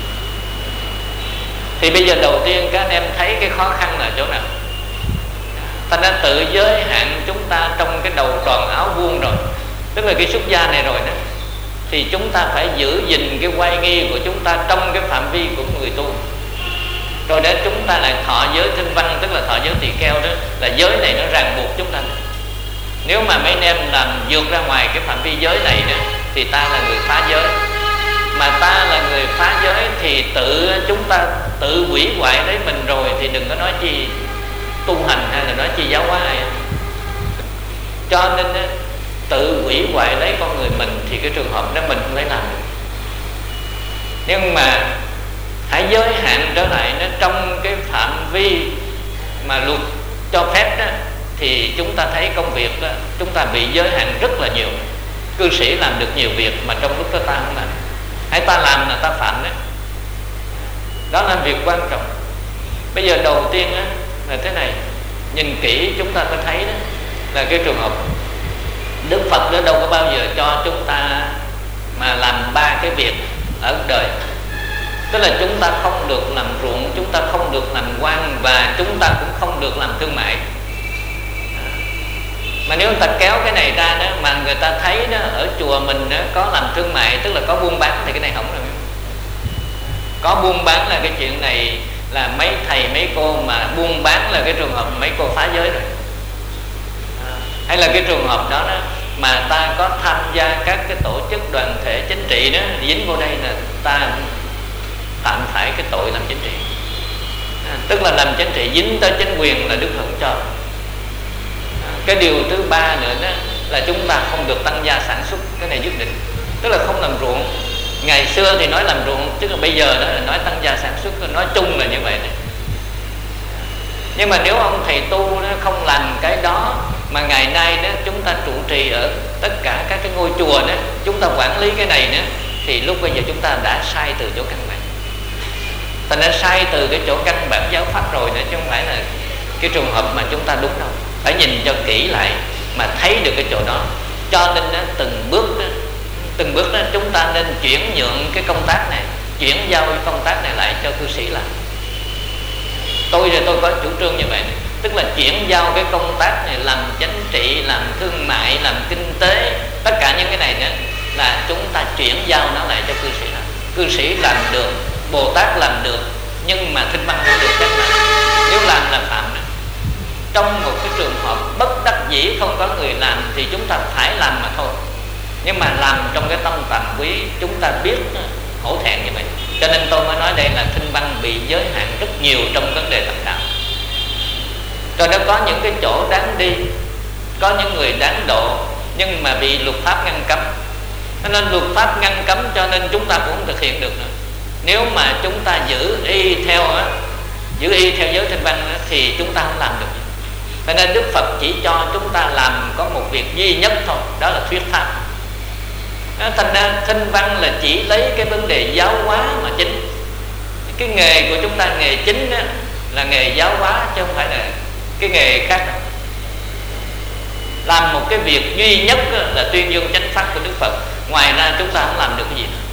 Thì bây giờ đầu tiên các anh em thấy cái khó khăn là chỗ nào? Ta đã tự giới hạn chúng ta trong cái đầu tròn áo vuông rồi, tức là cái xuất gia này rồi đó, thì chúng ta phải giữ gìn cái oai nghi của chúng ta trong cái phạm vi của người tu. Rồi để chúng ta lại thọ giới Thinh Văn, tức là thọ giới tỳ kheo đó, là giới này nó ràng buộc chúng ta. Nếu mà mấy anh em làm vượt ra ngoài cái phạm vi giới này đó, thì ta là người phá giới. Mà ta là người phá giới thì tự chúng ta tự hủy hoại lấy mình rồi, thì đừng có nói chi tu hành hay là nói chi giáo hóa ai. Cho nên tự hủy hoại lấy con người mình thì cái trường hợp đó mình không thể làm được. Nhưng mà hãy giới hạn trở lại nó trong cái phạm vi mà luật cho phép đó, thì chúng ta thấy công việc đó chúng ta bị giới hạn rất là nhiều. Cư sĩ làm được nhiều việc mà trong lúc đó ta không làm, hay ta làm là ta phạm đấy. Đó là việc quan trọng. Bây giờ đầu tiên đó, là thế này, nhìn kỹ chúng ta có thấy đó, là cái trường hợp Đức Phật đó đâu có bao giờ cho chúng ta mà làm ba cái việc ở đời. Tức là chúng ta không được làm ruộng, chúng ta không được làm quan, và chúng ta cũng không được làm thương mại. Mà nếu người ta kéo cái này ra đó, mà người ta thấy đó ở chùa mình đó, có làm thương mại, tức là có buôn bán, thì cái này không rồi. Có buôn bán là cái chuyện này là mấy thầy mấy cô mà buôn bán là cái trường hợp mấy cô phá giới rồi. À, hay là cái trường hợp đó, đó mà ta có tham gia các cái tổ chức đoàn thể chính trị đó, dính vô đây là ta phạm phải cái tội làm chính trị. À, tức là làm chính trị dính tới chính quyền là Đức không cho. À, Cái điều thứ ba nữa đó là chúng ta không được tăng gia sản xuất, cái này nhất định, tức là không làm ruộng. Ngày xưa thì nói làm ruộng, chứ bây giờ đó là nói tăng gia sản xuất, nói chung là như vậy này. Nhưng mà nếu ông thầy tu nó không làm cái đó, mà ngày nay đó chúng ta trụ trì ở tất cả các cái ngôi chùa đó, chúng ta quản lý cái này nữa, thì lúc bây giờ chúng ta đã sai từ chỗ căn bản. Thành ra sai từ cái chỗ căn bản giáo pháp rồi nữa, chứ không phải là cái trường hợp mà chúng ta đúng đâu. Phải nhìn cho kỹ lại mà thấy được cái chỗ đó. Cho nên đó, từng bước đó, từng bước đó, chúng ta nên chuyển nhượng cái công tác này, chuyển giao cái công tác này lại cho cư sĩ làm. Tôi thì tôi có chủ trương như vậy này. Tức là chuyển giao cái công tác này, làm chính trị, làm thương mại, làm kinh tế, tất cả những cái này nữa là chúng ta chuyển giao nó lại cho cư sĩ làm. Cư sĩ làm được, Bồ Tát làm được, nhưng mà Thinh Văn không được phép làm. Nếu làm là phạm nữa. Trong một cái trường hợp bất đắc dĩ không có người làm thì chúng ta phải làm mà thôi. Nhưng mà làm trong cái tâm tàm quý, chúng ta biết hổ thẹn như vậy. Cho nên tôi mới nói đây là Thinh Văn bị giới hạn rất nhiều trong vấn đề thành đạo. Rồi nó có những cái chỗ đáng đi, có những người đáng độ, nhưng mà bị luật pháp ngăn cấm. Cho nên luật pháp ngăn cấm cho nên chúng ta cũng không thực hiện được nữa. Nếu mà chúng ta giữ y theo á, giữ y theo giới Thinh Văn á, thì chúng ta không làm được. Cho nên Đức Phật chỉ cho chúng ta làm có một việc duy nhất thôi, đó là thuyết pháp. Thành ra Thinh Văn là chỉ lấy cái vấn đề giáo hóa mà chính. Cái nghề của chúng ta, nghề chính á, là nghề giáo hóa, chứ không phải là cái nghề khác đâu. Làm một cái việc duy nhất á, là tuyên dương chánh pháp của Đức Phật. Ngoài ra chúng ta không làm được cái gì nữa.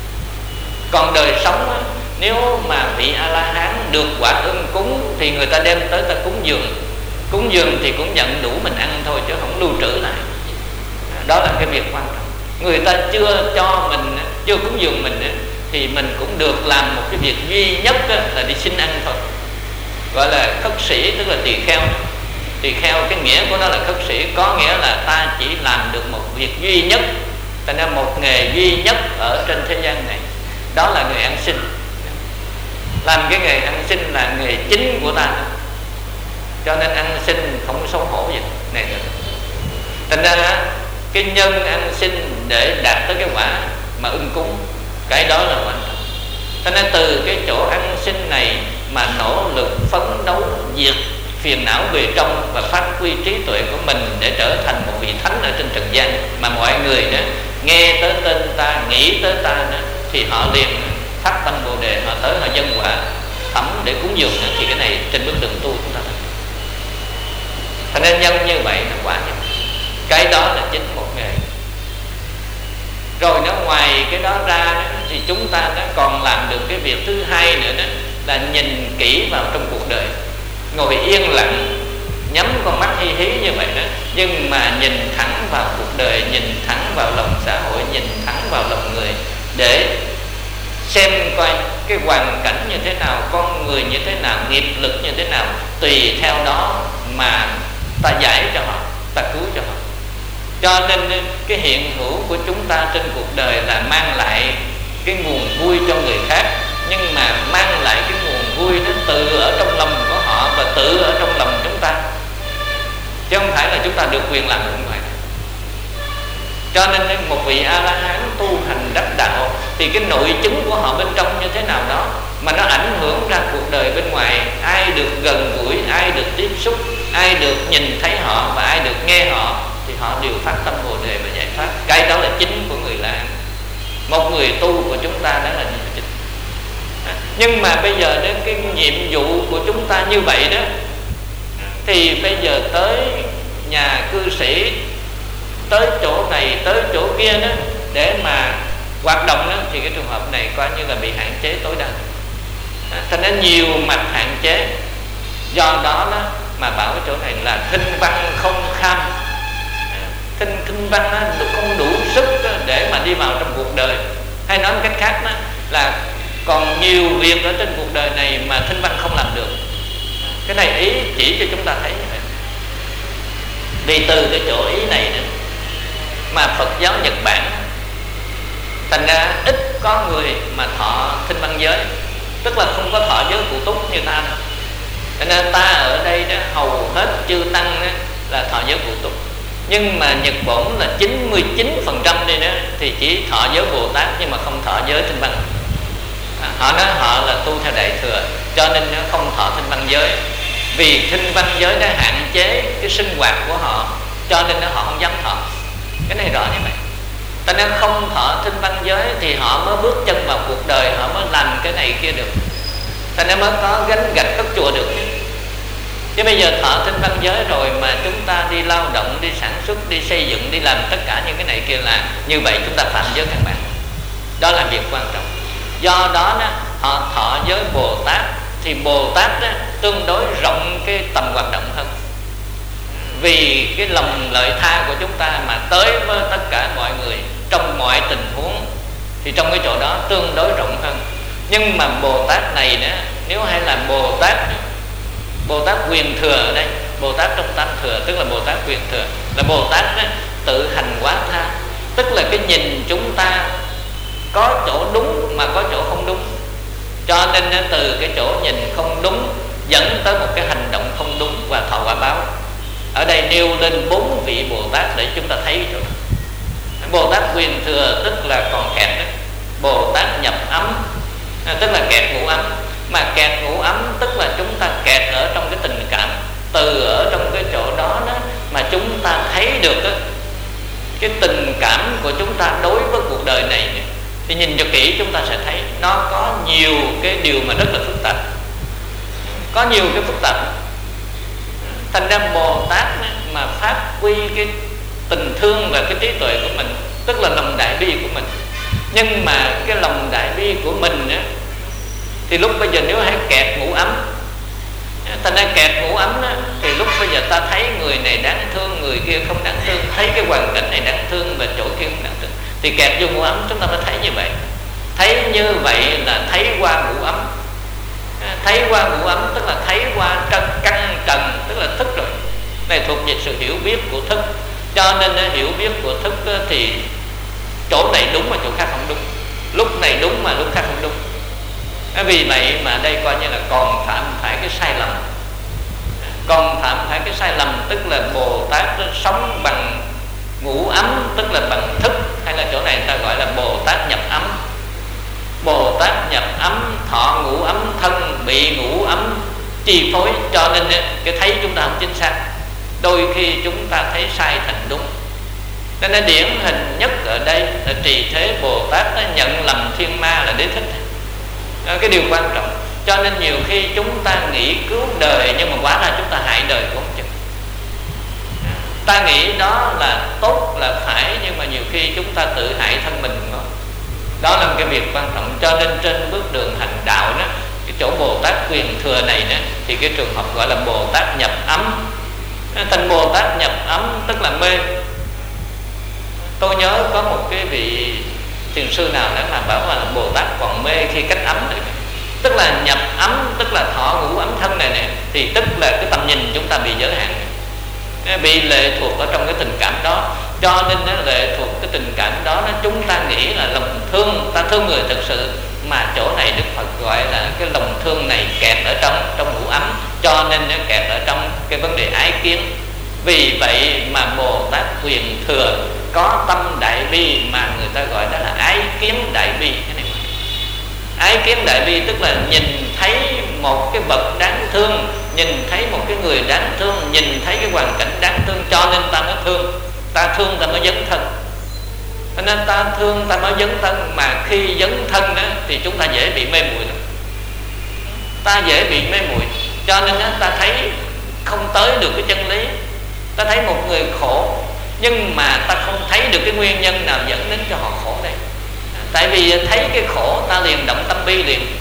Còn đời sống á, nếu mà vị A-la-hán được quả ưng cúng thì người ta đem tới ta cúng dường. Cúng dường thì cũng nhận đủ mình ăn thôi, chứ không lưu trữ lại. Đó là cái việc quan trọng. Người ta chưa cho mình, chưa cúng dường mình, thì mình cũng được làm một cái việc duy nhất là đi xin ăn thôi. Gọi là khất sĩ, tức là tỳ kheo. Tỳ kheo cái nghĩa của nó là khất sĩ, có nghĩa là ta chỉ làm được một việc duy nhất. Thành ra một nghề duy nhất ở trên thế gian này, đó là nghề ăn xin. Làm cái nghề ăn xin là nghề chính của ta. Cho nên ăn xin không có xấu hổ gì này nữa. Thành ra cái nhân ăn xin để đạt tới cái quả mà ưng cúng, cái đó là quan trọng. Cho nên từ cái chỗ ăn xin này mà nỗ lực phấn đấu diệt phiền não bề trong và phát huy trí tuệ của mình để trở thành một vị thánh ở trên trần gian, mà mọi người đó nghe tới tên ta, nghĩ tới ta đó, thì họ liền phát tâm Bồ Đề, họ tới họ dân quả thẩm để cúng dường nữa. Thì cái này trên bước đường tu chúng ta thấy. Thành nên nhân như vậy là quả nhân. Cái đó là chính một nghề. Rồi nó ngoài cái đó ra đó, thì chúng ta nó còn làm được cái việc thứ hai nữa đó, là nhìn kỹ vào trong cuộc đời. Ngồi yên lặng, nhắm con mắt hi hí như vậy đó, nhưng mà nhìn thẳng vào cuộc đời, nhìn thẳng vào lòng xã hội, nhìn thẳng vào lòng người, để xem coi cái hoàn cảnh như thế nào, con người như thế nào, nghiệp lực như thế nào, tùy theo đó mà ta giải cho họ, ta cứu cho họ. Cho nên cái hiện hữu của chúng ta trên cuộc đời là mang lại cái nguồn vui cho người khác, nhưng mà mang lại cái nguồn vui nó tự ở trong lòng của họ và tự ở trong lòng chúng ta, chứ không phải là chúng ta được quyền làm bên ngoài. Cho nên một vị A-la-hán tu hành đắc đạo thì cái nội chứng của họ bên trong như thế nào đó mà nó ảnh hưởng ra cuộc đời bên ngoài. Ai được gần gũi, ai được tiếp xúc, ai được nhìn thấy họ và ai được nghe họ, thì họ đều phát tâm Bồ Đề và giải thoát. Cái đó là chính của người La. Một người tu của chúng ta đó là như chính. Nhưng mà bây giờ đến cái nhiệm vụ của chúng ta như vậy đó, thì bây giờ tới nhà cư sĩ, tới chỗ này, tới chỗ kia đó, để mà hoạt động đó, thì cái trường hợp này coi như là bị hạn chế tối đa. Thành ra nhiều mặt hạn chế. Do đó, đó mà bảo cái chỗ này là Thinh Văn không kham. Thinh, thinh Văn nó không đủ sức để mà đi vào trong cuộc đời. Hay nói một cách khác đó, là còn nhiều việc ở trên cuộc đời này mà Thinh Văn không làm được. Cái này ý chỉ cho chúng ta thấy như vậy. Vì từ cái chỗ ý này nữa mà Phật giáo Nhật Bản thành ra ít có người mà thọ Thinh Văn giới, tức là không có thọ giới phụ túc như ta đâu. Cho nên ta ở đây đó hầu hết chư tăng đó, là thọ giới Vụ Túc. Nhưng mà Nhật Bổn là chín mươi chín phần trăm đi nữa thì chỉ thọ giới Bồ Tát nhưng mà không thọ giới Thanh Văn. à, Họ nói họ là tu theo Đại Thừa cho nên nó không thọ Thanh Văn giới. Vì Thanh Văn giới đã hạn chế cái sinh hoạt của họ cho nên nó họ không dám thọ. Cái này rõ như vậy. Ta nên không thọ Thanh Văn giới thì họ mới bước chân vào cuộc đời, họ mới làm cái này kia được, ta nên mới có gánh gạch cất chùa được. Chứ bây giờ thọ Thanh Văn giới rồi mà chúng ta đi lao động, đi sản xuất, đi xây dựng, đi làm tất cả những cái này kia là như vậy chúng ta phạm giới căn bản. Đó là việc quan trọng. Do đó, đó họ thọ giới Bồ Tát thì Bồ Tát đó, tương đối rộng cái tầm hoạt động hơn. Vì cái lòng lợi tha của chúng ta mà tới với tất cả mọi người trong mọi tình huống thì trong cái chỗ đó tương đối rộng hơn. Nhưng mà Bồ Tát này nữa, nếu hay là Bồ Tát Bồ Tát quyền thừa ở đây, Bồ Tát trong tam thừa tức là Bồ Tát quyền thừa, là Bồ Tát đó, tự hành quá tha, tức là cái nhìn chúng ta có chỗ đúng mà có chỗ không đúng, cho nên đó, từ cái chỗ nhìn không đúng dẫn tới một cái hành động không đúng và thọ quả báo. Ở đây nêu lên bốn vị Bồ Tát để chúng ta thấy chỗ đó. Bồ Tát quyền thừa tức là còn kẹt đó. Bồ Tát nhập ấm tức là kẹt ngũ ấm. Mà kẹt ngũ ấm tức là chúng ta kẹt ở trong cái tình cảm. Từ ở trong cái chỗ đó, đó mà chúng ta thấy được đó, cái tình cảm của chúng ta đối với cuộc đời này. Thì nhìn cho kỹ chúng ta sẽ thấy nó có nhiều cái điều mà rất là phức tạp, có nhiều cái phức tạp. Thành ra Bồ Tát mà phát huy cái tình thương và cái trí tuệ của mình, tức là lòng đại bi của mình. Nhưng mà cái lòng đại bi của mình á, thì lúc bây giờ nếu hãy kẹt ngũ ấm, thành ra kẹt ngũ ấm á, thì lúc bây giờ ta thấy người này đáng thương, người kia không đáng thương, thấy cái hoàn cảnh này đáng thương và chỗ kia không đáng thương, thì kẹt vô ngũ ấm. Chúng ta phải thấy như vậy. Thấy như vậy là thấy qua ngũ ấm. Thấy qua ngũ ấm tức là thấy qua căn trần, tức là thức rồi. Này thuộc về sự hiểu biết của thức. Cho nên hiểu biết của thức thì chỗ này đúng mà chỗ khác không đúng, lúc này đúng mà lúc khác không đúng. Vì vậy mà đây coi như là còn phạm phải cái sai lầm. Còn phạm phải cái sai lầm tức là Bồ Tát sống bằng ngũ ấm, tức là bằng thức, hay là chỗ này người ta gọi là Bồ Tát nhập ấm. Bồ Tát nhập ấm, thọ ngũ ấm thân, bị ngũ ấm chi phối, cho nên cái thấy chúng ta không chính xác. Đôi khi chúng ta thấy sai thành đúng. Nên là điển hình nhất ở đây là trì thế Bồ Tát nó nhận lầm thiên ma là đế thích. Đó, cái điều quan trọng. Cho nên nhiều khi chúng ta nghĩ cứu đời nhưng mà quá ra chúng ta hại đời của ông chừng. Ta nghĩ đó là tốt là phải, nhưng mà nhiều khi chúng ta tự hại thân mình. Đó là một cái việc quan trọng. Cho nên trên bước đường hành đạo đó, cái chỗ Bồ Tát quyền thừa này đó, thì cái trường hợp gọi là Bồ Tát nhập ấm. Thành Bồ Tát nhập ấm tức là mê. Tôi nhớ có một cái vị thiền sư nào đã làm bảo là Bồ Tát còn mê khi cách ấm này. Tức là nhập ấm, tức là thọ ngũ ấm thân này nè, thì tức là cái tầm nhìn chúng ta bị giới hạn, bị lệ thuộc ở trong cái tình cảm đó. Cho nên nó lệ thuộc cái tình cảm đó, nó chúng ta nghĩ là lòng thương, ta thương người thực sự. Mà chỗ này Đức Phật gọi là cái lòng thương này kẹt ở trong trong ngũ ấm, cho nên nó kẹt ở trong cái vấn đề ái kiến. Vì vậy mà Bồ Tát quyền thừa có tâm đại bi mà người ta gọi đó là ái kiến đại bi. Cái này ái kiến đại bi tức là nhìn thấy một cái bậc đáng thương, nhìn thấy một cái người đáng thương, nhìn thấy cái hoàn cảnh đáng thương, cho nên ta mới thương. Ta thương ta mới dấn thân. Cho nên ta thương ta mới dấn thân. Mà khi dấn thân đó, thì chúng ta dễ bị mê muội lắm. Ta dễ bị mê muội. Cho nên đó, ta thấy không tới được cái chân lý. Ta thấy một người khổ, nhưng mà ta không thấy được cái nguyên nhân nào dẫn đến cho họ khổ đây. Tại vì thấy cái khổ ta liền động tâm bi liền.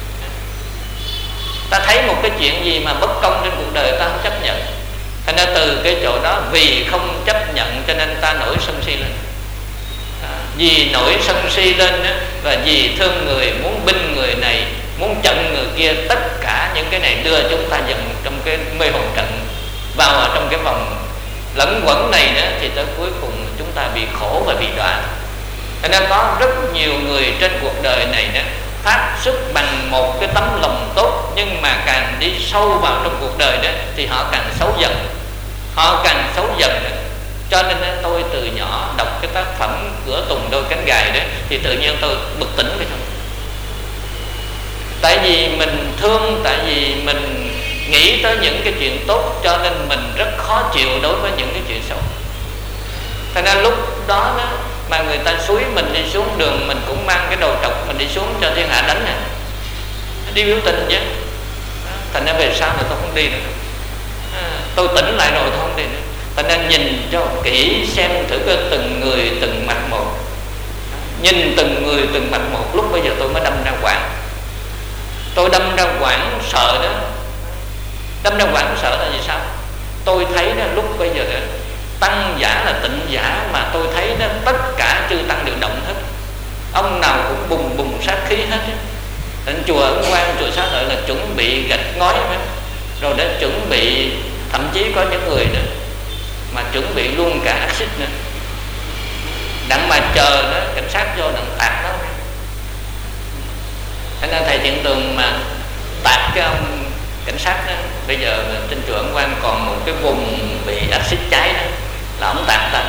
Ta thấy một cái chuyện gì mà bất công trên cuộc đời ta không chấp nhận. Thành ra từ cái chỗ đó, vì không chấp nhận cho nên ta nổi sân si lên. à, Vì nổi sân si lên đó, và vì thương người, muốn binh người này, muốn trận người kia, tất cả những cái này đưa chúng ta dần trong cái mê hồn trận, vào ở trong cái vòng lẫn quẩn này đó, thì tới cuối cùng chúng ta bị khổ và bị đọa. Thành ra có rất nhiều người trên cuộc đời này đó phát xuất bằng một cái tấm lòng tốt, nhưng mà càng đi sâu vào trong cuộc đời đó thì họ càng xấu dần, họ càng thì tự nhiên tôi bực tỉnh cái thôi. Tại vì mình thương, tại vì mình nghĩ tới những cái chuyện tốt, cho nên mình rất khó chịu đối với những cái chuyện xấu. Thế nên lúc đó, đó mà người ta xúi mình đi xuống đường, mình cũng mang cái đầu trọc mình đi xuống cho thiên hạ đánh nè, đi biểu tình chứ. Thành ra về sau này tôi không đi nữa, tôi tỉnh lại rồi tôi không đi nữa. Thành ra nhìn cho kỹ xem thử cái từng người từng mặt một, nhìn từng người từng mặt một. Lúc bây giờ tôi mới đâm ra quảng. Tôi đâm ra quảng sợ đó. Đâm ra quảng sợ là vì sao? Tôi thấy đó, lúc bây giờ đó, tăng giả là tịnh giả, mà tôi thấy đó, tất cả chư tăng đều động hết. Ông nào cũng bùng bùng sát khí hết. Đến chùa Ấn Quang, chùa Xá Lợi là chuẩn bị gạch ngói hết. Rồi đã chuẩn bị, thậm chí có những người đó mà chuẩn bị luôn cả axit nữa, đặng mà chờ đó cảnh sát vô đặng tạt đó. Thế nên thầy Thiện Tường mà tạt cái ông cảnh sát đó, bây giờ trên chùa Ấn Quang còn một cái vùng bị axit cháy đó, là ông tạt ta.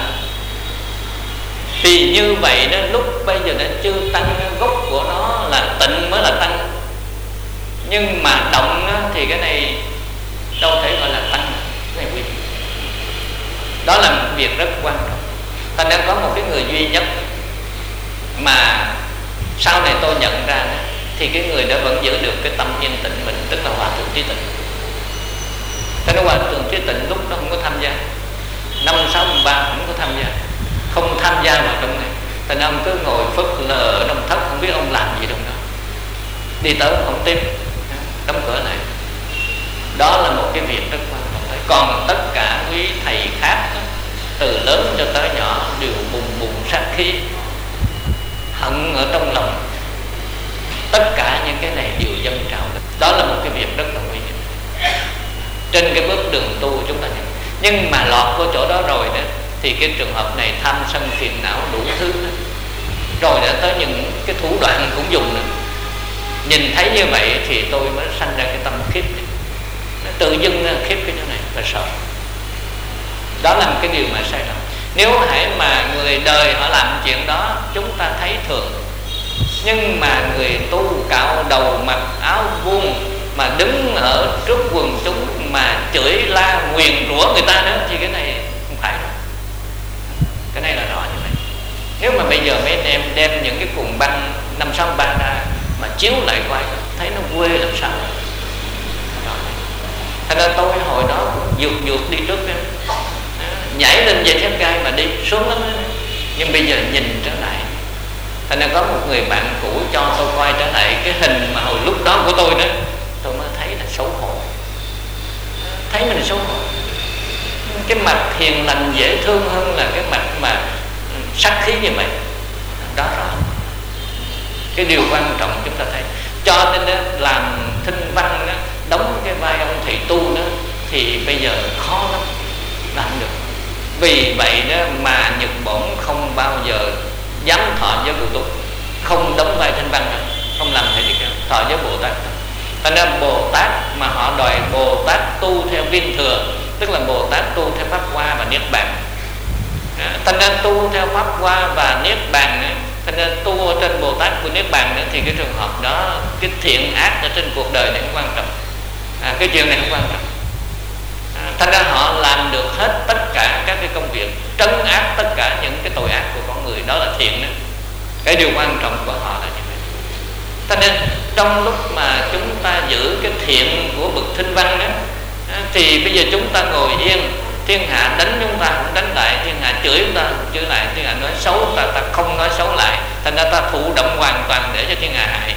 Thì như vậy đó, lúc bây giờ đã chư tăng, gốc của nó là tịnh mới là tăng. Nhưng mà động đó, thì cái này đâu thể gọi là tăng, cái này quy. Đó là một việc rất quan trọng. Thành ra có một cái người duy nhất mà sau này tôi nhận ra đó, thì cái người đó vẫn giữ được cái tâm yên tĩnh mình, tức là Hòa Thượng Trí Tịnh. Thế nên Hòa Thượng Trí Tịnh lúc đó không có tham gia, năm sáu ba không có tham gia, không tham gia vào trong này. Thành ông cứ ngồi phớt lờ ở trong thất, không biết ông làm gì trong đó. Đi tới không tiếp, đóng cửa lại. Đó là một cái việc rất quan trọng đấy. Còn tất cả quý thầy khác đó, từ lớn cho tới nhỏ đều bùng bùng sát khí, hận ở trong lòng. Tất cả những cái này đều dâng trào. Đó là một cái việc rất là nguy hiểm trên cái bước đường tu của chúng ta. Nhưng mà lọt vô chỗ đó rồi đó, thì cái trường hợp này tham sân phiền não đủ thứ đó. Rồi đã tới những cái thủ đoạn cũng dùng nữa. Nhìn thấy như vậy thì tôi mới sanh ra cái tâm khiếp. Nó tự dưng khiếp cái chỗ này và sợ. Đó là một cái điều mà sai lầm. Nếu hãy mà người đời họ làm chuyện đó, chúng ta thấy thường. Nhưng mà người tu cạo đầu mặc áo vuông mà đứng ở trước quần chúng mà chửi la nguyền rủa người ta nữa, thì cái này không phải đâu. Cái này là rõ như vậy. Nếu mà bây giờ mấy anh em đem những cái cuồng băng năm sáu ba ra mà chiếu lại qua, thấy nó quê làm sao. Thành ra tôi hồi đó cũng vượt vượt đi trước em, nhảy lên dây thép gai mà đi sướng lắm đó. Nhưng bây giờ nhìn trở lại, thành ra có một người bạn cũ cho tôi quay trở lại cái hình mà hồi lúc đó của tôi đó, tôi mới thấy là xấu hổ. Thấy mình xấu hổ. Cái mặt hiền lành dễ thương hơn là cái mặt mà sát khí như vậy. Đó rõ. Cái điều quan trọng chúng ta thấy. Cho nên đó, làm thinh văn đó, đóng cái vai ông thầy tu đó, thì bây giờ khó lắm làm được. Vì vậy đó mà Nhật Bổn không bao giờ dám thọ giới Bồ Tát, không đóng vai thinh văn nữa, không làm thầy đi cao, thọ giới Bồ Tát. Thành ra Bồ Tát mà họ đòi Bồ Tát tu theo viên thừa, tức là Bồ Tát tu theo Pháp Hoa và Niết Bàn. Thành ra tu theo Pháp Hoa và Niết Bàn này, thành ra tu ở trên Bồ Tát của Niết Bàn nữa, thì cái trường hợp đó, cái thiện ác ở trên cuộc đời này không quan trọng, à, cái chuyện này không quan trọng. À, thành ra họ làm được hết tất cả các cái công việc, trấn áp tất cả những cái tội ác của con người, đó là thiện đó. Cái điều quan trọng của họ là như vậy. Cho nên trong lúc mà chúng ta giữ cái thiện của bậc thinh văn đó, thì bây giờ chúng ta ngồi yên, thiên hạ đánh chúng ta không đánh lại, thiên hạ chửi chúng ta không chửi lại, thiên hạ nói xấu ta ta không nói xấu lại, thành ra ta thụ động hoàn toàn để cho thiên hạ hại,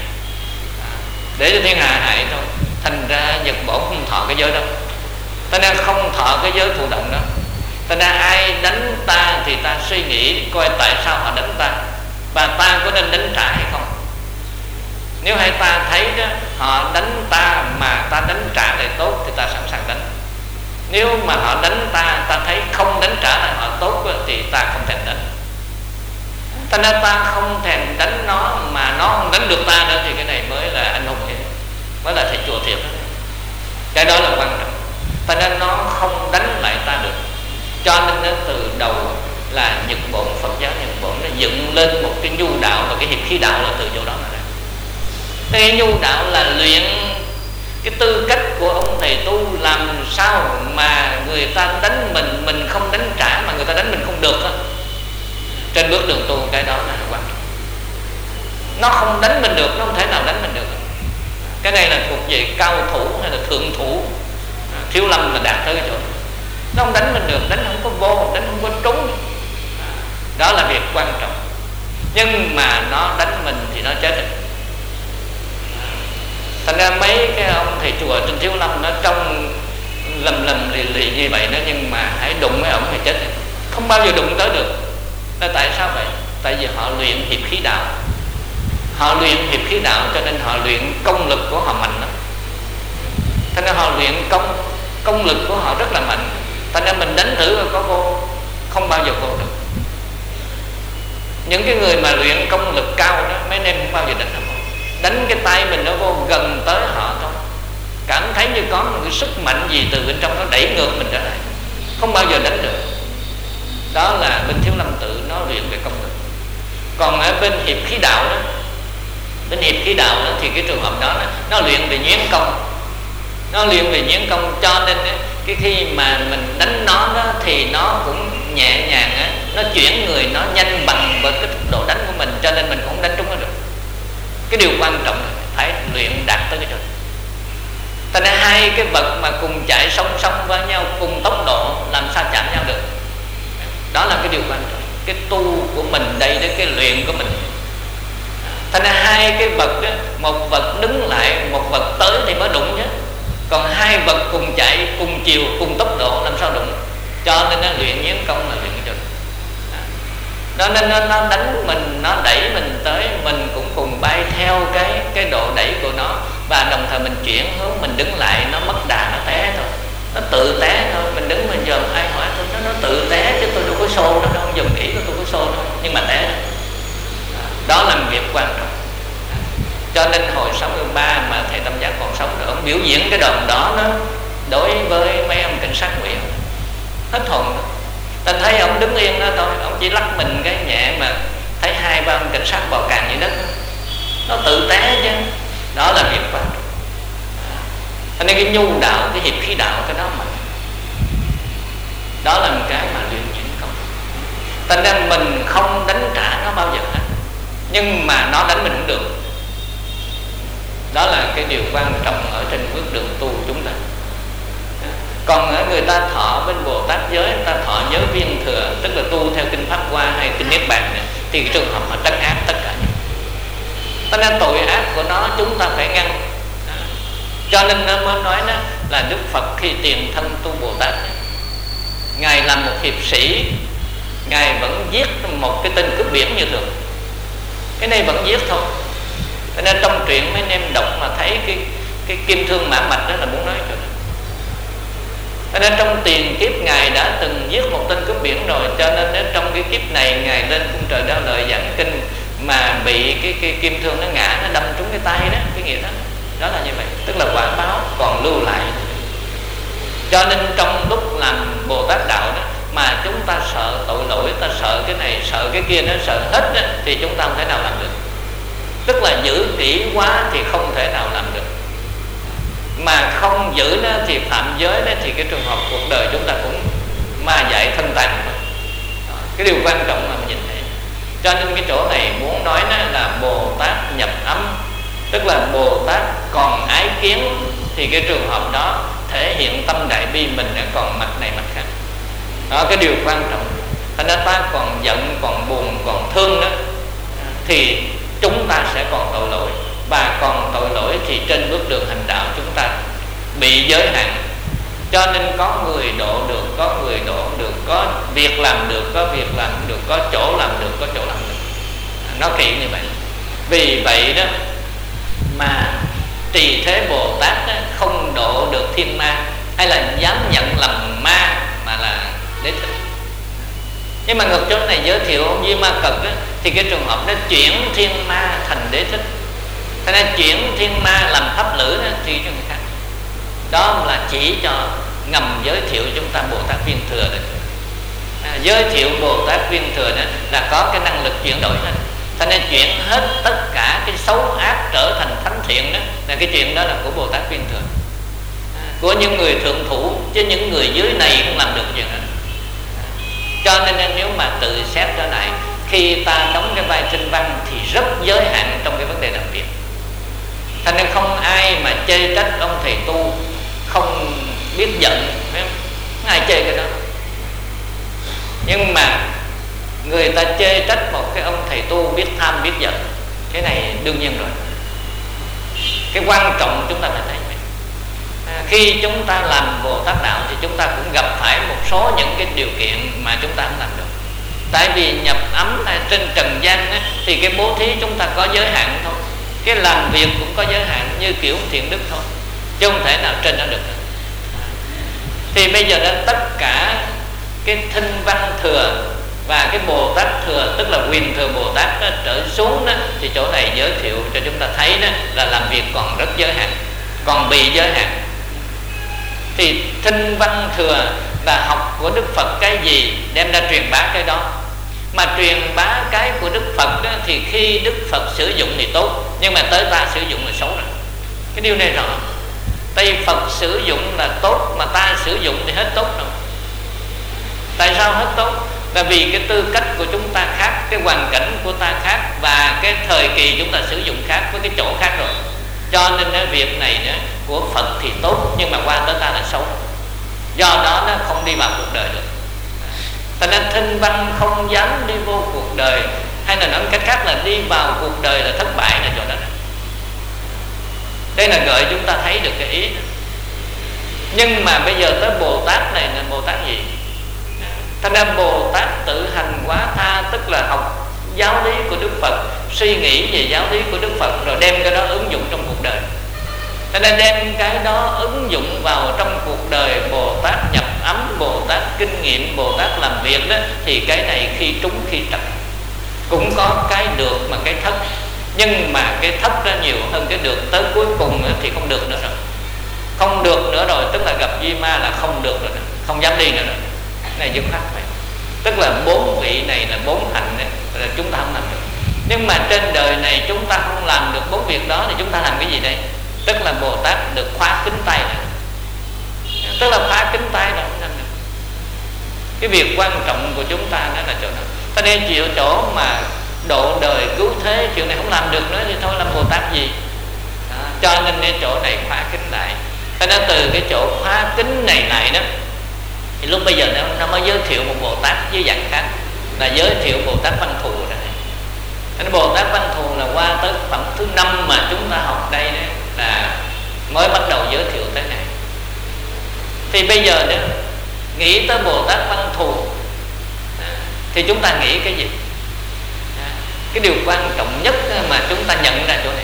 để cho thiên hạ hại thôi. Thành ra Nhật Bổn không thọ cái giới đó, thành ra không thọ cái giới thụ động đó. Thành ra ai đánh ta thì ta suy nghĩ coi tại sao họ đánh ta, và ta có nên đánh trả hay không. Nếu hay ta thấy đó, họ đánh ta mà ta đánh trả lại tốt thì ta sẵn sàng đánh. Nếu mà họ đánh ta, ta thấy không đánh trả lại họ tốt thì ta không thèm đánh. Thành ra ta không thèm đánh nó mà nó không đánh được ta nữa, thì cái này mới là anh hùng, mới là thầy chùa thiệt đó. Cái đó là quan trọng. Thành ra nó không đánh lại ta được. Cho nên đến từ đầu là Nhật Bổn, Phật giáo Nhật Bổn nó dựng lên một cái nhu đạo là Cái nhu đạo là luyện cái tư cách của ông thầy tu, làm sao mà người ta đánh mình, mình không đánh trả, mà người ta đánh mình không được đó. Trên bước đường tu cái đó là quan trọng. Nó không đánh mình được, nó không thể nào đánh mình được. Cái này là thuộc về cao thủ hay là thượng thủ. Thiếu Lâm là đạt tới cái chỗ đó. Nó không đánh mình được, đánh không có vô, đánh không có trúng. Đó là việc quan trọng. Nhưng mà nó đánh mình thì nó chết rồi. Thành ra mấy cái ông thầy chùa trên Thiếu Lâm nó trông lầm lầm lì lì như vậy đó, nhưng mà hãy đụng với ổng thì chết rồi. Không bao giờ đụng tới được. Là tại sao vậy? Tại vì họ luyện hiệp khí đạo. Họ luyện hiệp khí đạo cho nên họ luyện công lực của họ mạnh lắm. Thành ra họ luyện công công lực của họ rất là mạnh. Thành ra mình đánh thử rồi có vô, không bao giờ vô được. Những cái người mà luyện công lực cao đó, mấy anh em không bao giờ đánh được. Đánh cái tay mình nó vô gần tới họ thôi, cảm thấy như có một cái sức mạnh gì từ bên trong nó đẩy ngược mình trở lại, không bao giờ đánh được. Đó là bên Thiếu Lâm tự nó luyện về công lực. Còn ở bên hiệp khí đạo đó, bên hiệp khí đạo đó thì cái trường hợp đó nó luyện về nhuyễn công, nó luyện về nhuyễn công, cho nên cái khi mà mình đánh nó đó thì nó cũng nhẹ nhàng á, nó chuyển người nó nhanh bằng với cái tốc độ đánh của mình, cho nên mình cũng không đánh trúng nó được. Cái điều quan trọng là phải luyện đạt tới cái chỗ. Thành ra hai cái vật mà cùng chạy song song với nhau, cùng tốc độ, làm sao chạm nhau được. Đó là cái điều quan trọng. Cái tu của mình đây, đấy, cái luyện của mình. Thành ra hai cái vật đó, một vật đứng lại, một vật tới thì mới đụng chứ. Còn hai vật cùng chạy, cùng chiều, cùng tốc độ làm sao đụng. Cho nên nó luyện nhuyễn công là luyện cái chỗ. Đó nên nó, nó đánh mình, nó đẩy mình tới, mình cũng cùng bay theo cái cái độ đẩy của nó, và đồng thời mình chuyển hướng, mình đứng lại, nó mất đà, nó té thôi, nó tự té thôi. Mình đứng mình dòm ai hỏi tôi, nó nó tự té chứ tôi đâu có xô nó đâu, không dùng ý của tôi có xô đâu, nhưng mà té. Đó là một việc quan trọng. Cho nên hồi sáu mươi ba mà thầy Tâm Giác còn sống rồi, ông biểu diễn cái đòn đó nó đối với mấy ông cảnh sát nguyện hết hồn đó. Ta thấy ông đứng yên đó thôi, ông chỉ lắc mình cái nhẹ mà thấy hai ba ông cảnh sát bò càng dưới đất, nó tự té chứ. Đó là việc quan trọng. Cho nên cái nhu đạo, cái hiệp khí đạo, cái đó mà đó là một cái mà luyện chuyển công. Thành ra mình không đánh trả nó bao giờ hết, nhưng mà nó đánh mình cũng được. Đó là cái điều quan trọng ở trên bước đường tu chúng ta. Còn người ta thọ bên Bồ Tát giới, người ta thọ giới viên thừa, tức là tu theo kinh Pháp Hoa hay kinh Niết Bàn này, thì cái trường hợp họ trấn áp tất cả những. Cho nên tội ác của nó chúng ta phải ngăn. Cho nên nó mới nói đó là Đức Phật khi tiền thân tu Bồ Tát, Ngài làm một hiệp sĩ, Ngài vẫn giết một cái tên cướp biển như thường. Cái này vẫn giết thôi. Cho nên trong truyện mấy anh em đọc mà thấy cái cái kim thương mã mạch đó là muốn nói cho đó. Cho nên trong tiền kiếp Ngài đã từng giết một tên cướp biển rồi, cho nên đến trong cái kiếp này Ngài lên cung trời Đao Lợi giảng kinh mà bị cái, cái kim thương nó ngã, nó đâm trúng cái tay đó, cái nghĩa đó. Đó là như vậy, tức là quả báo còn lưu lại. Cho nên trong lúc làm Bồ Tát đạo đó mà chúng ta sợ tội lỗi, ta sợ cái này, sợ cái kia, nó sợ hết đó, thì chúng ta không thể nào làm được. Tức là giữ kỹ quá thì không thể nào làm được, mà không giữ đó thì phạm giới đó, thì cái trường hợp cuộc đời chúng ta cũng ma dại thân tàn. Cái điều quan trọng là mình nhìn thấy. Cho nên cái chỗ này muốn nói đó là Bồ Tát nhập ấm, tức là Bồ Tát còn ái kiến, thì cái trường hợp đó thể hiện tâm đại bi mình còn mặt này mặt khác. Đó cái điều quan trọng. Thành ra ta còn giận, còn buồn, còn thương đó, thì chúng ta sẽ còn tội lỗi. Và còn tội lỗi thì trên bước đường hành đạo chúng ta bị giới hạn. Cho nên có người độ được, có người độ không được, có việc làm được, có việc làm không được, có chỗ làm được, có chỗ làm được. Nó kỳ như vậy. Vì vậy đó mà Trì Thế Bồ Tát đó, không độ được thiên ma, hay là dám nhận làm ma mà là Đế Thích. Nhưng mà ngược chỗ này giới thiệu ông Duy Ma Cực đó, thì cái trường hợp đó chuyển thiên ma thành Đế Thích. Thế nên chuyển thiên ma làm pháp lữ đó, thì cho người khác. Đó là chỉ cho ngầm giới thiệu chúng ta Bồ Tát Viên Thừa đấy. À, giới thiệu Bồ Tát Viên Thừa đó là có cái năng lực chuyển đổi hết. Cho nên chuyển hết tất cả cái xấu ác trở thành thánh thiện đó, là cái chuyện đó là của Bồ Tát Viên Thừa, của những người thượng thủ, chứ những người dưới này không làm được chuyện đó. Cho nên nếu mà tự xét trở lại, khi ta đóng cái vai Kinh Văn thì rất giới hạn trong cái vấn đề làm việc. Cho nên không ai mà chê trách ông thầy tu không biết giận, không ai chê cái đó. Nhưng mà người ta chê trách một cái ông thầy tu biết tham biết giận, cái này đương nhiên rồi. Cái quan trọng chúng ta phải thấy à, khi chúng ta làm Bồ Tát đạo thì chúng ta cũng gặp phải một số những cái điều kiện mà chúng ta không làm được. Tại vì nhập ấm trên trần gian á, thì cái bố thí chúng ta có giới hạn thôi, cái làm việc cũng có giới hạn như kiểu thiện đức thôi, chứ không thể nào trên nó được. Thì bây giờ đến tất cả cái Thinh Văn Thừa và cái Bồ Tát Thừa, tức là Quyền Thừa Bồ Tát đó, trở xuống đó, thì chỗ này giới thiệu cho chúng ta thấy đó là làm việc còn rất giới hạn, còn bị giới hạn. Thì Thinh Văn Thừa là học của Đức Phật cái gì đem ra truyền bá cái đó. Mà truyền bá cái của Đức Phật đó, thì khi Đức Phật sử dụng thì tốt, nhưng mà tới ta sử dụng là xấu rồi. Cái điều này rõ. Tây Phật sử dụng là tốt, mà ta sử dụng thì hết tốt rồi. Tại sao hết tốt? Là vì cái tư cách của chúng ta khác, cái hoàn cảnh của ta khác, và cái thời kỳ chúng ta sử dụng khác với cái chỗ khác rồi. Cho nên cái việc này nữa, của Phật thì tốt, nhưng mà qua tới ta là xấu. Do đó nó không đi vào cuộc đời được. Cho nên Thinh Văn không dám đi vô cuộc đời, hay là nói cách khác là đi vào cuộc đời là thất bại là chỗ đó. Đây là gợi chúng ta thấy được cái ý đó. Nhưng mà bây giờ tới Bồ Tát này là Bồ Tát gì? Thành ra Bồ Tát tự hành quá tha, tức là học giáo lý của Đức Phật, suy nghĩ về giáo lý của Đức Phật, rồi đem cái đó ứng dụng trong cuộc đời. Cho nên đem cái đó ứng dụng vào trong cuộc đời, Bồ Tát nhập ấm, Bồ Tát kinh nghiệm, Bồ Tát làm việc đó, thì cái này khi trúng khi trật. Cũng có cái được mà cái thất, nhưng mà cái thất đó nhiều hơn cái được, tới cuối cùng thì không được nữa rồi. Không được nữa rồi, tức là gặp Duy Ma là không được rồi, không dám đi nữa rồi. Này dứt khoát vậy. Tức là bốn vị này là bốn hạnh này, là chúng ta không làm được. Nhưng mà trên đời này chúng ta không làm được bốn việc đó, thì chúng ta làm cái gì đây? Tức là Bồ Tát được khóa kính tay này. Tức là khóa kính tay là không làm được. Cái việc quan trọng của chúng ta đó là chỗ đó. Ta nên chịu chỗ mà độ đời cứu thế, chuyện này không làm được nữa thì thôi làm Bồ Tát gì đó. Cho nên cái chỗ này khóa kính lại. Ta nên từ cái chỗ khóa kính này lại đó, thì lúc bây giờ nó, nó mới giới thiệu một Bồ Tát với dạng khác, là giới thiệu Bồ Tát Văn Thù đó. Nên Bồ Tát Văn Thù là qua tới phẩm thứ năm mà chúng ta học đây đó, là mới bắt đầu giới thiệu tới này. Thì bây giờ đó, nghĩ tới Bồ Tát Văn Thù thì chúng ta nghĩ cái gì? Cái điều quan trọng nhất mà chúng ta nhận ra chỗ này.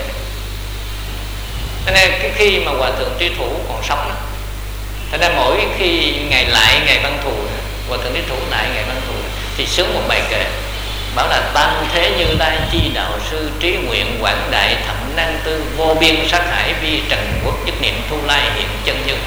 Cho nên cái khi mà Hòa Thượng Trí Thủ còn sống đó, thật ra mỗi khi ngày lại ngày Văn Thù, Hòa Thượng Trí Thủ lại ngày Văn Thù, thì sướng một bài kệ, bảo là tam thế Như Lai chi đạo sư, trí nguyện quảng đại thậm năng tư, vô biên sát hải vi trần quốc, nhất niệm thu lai hiện chân như.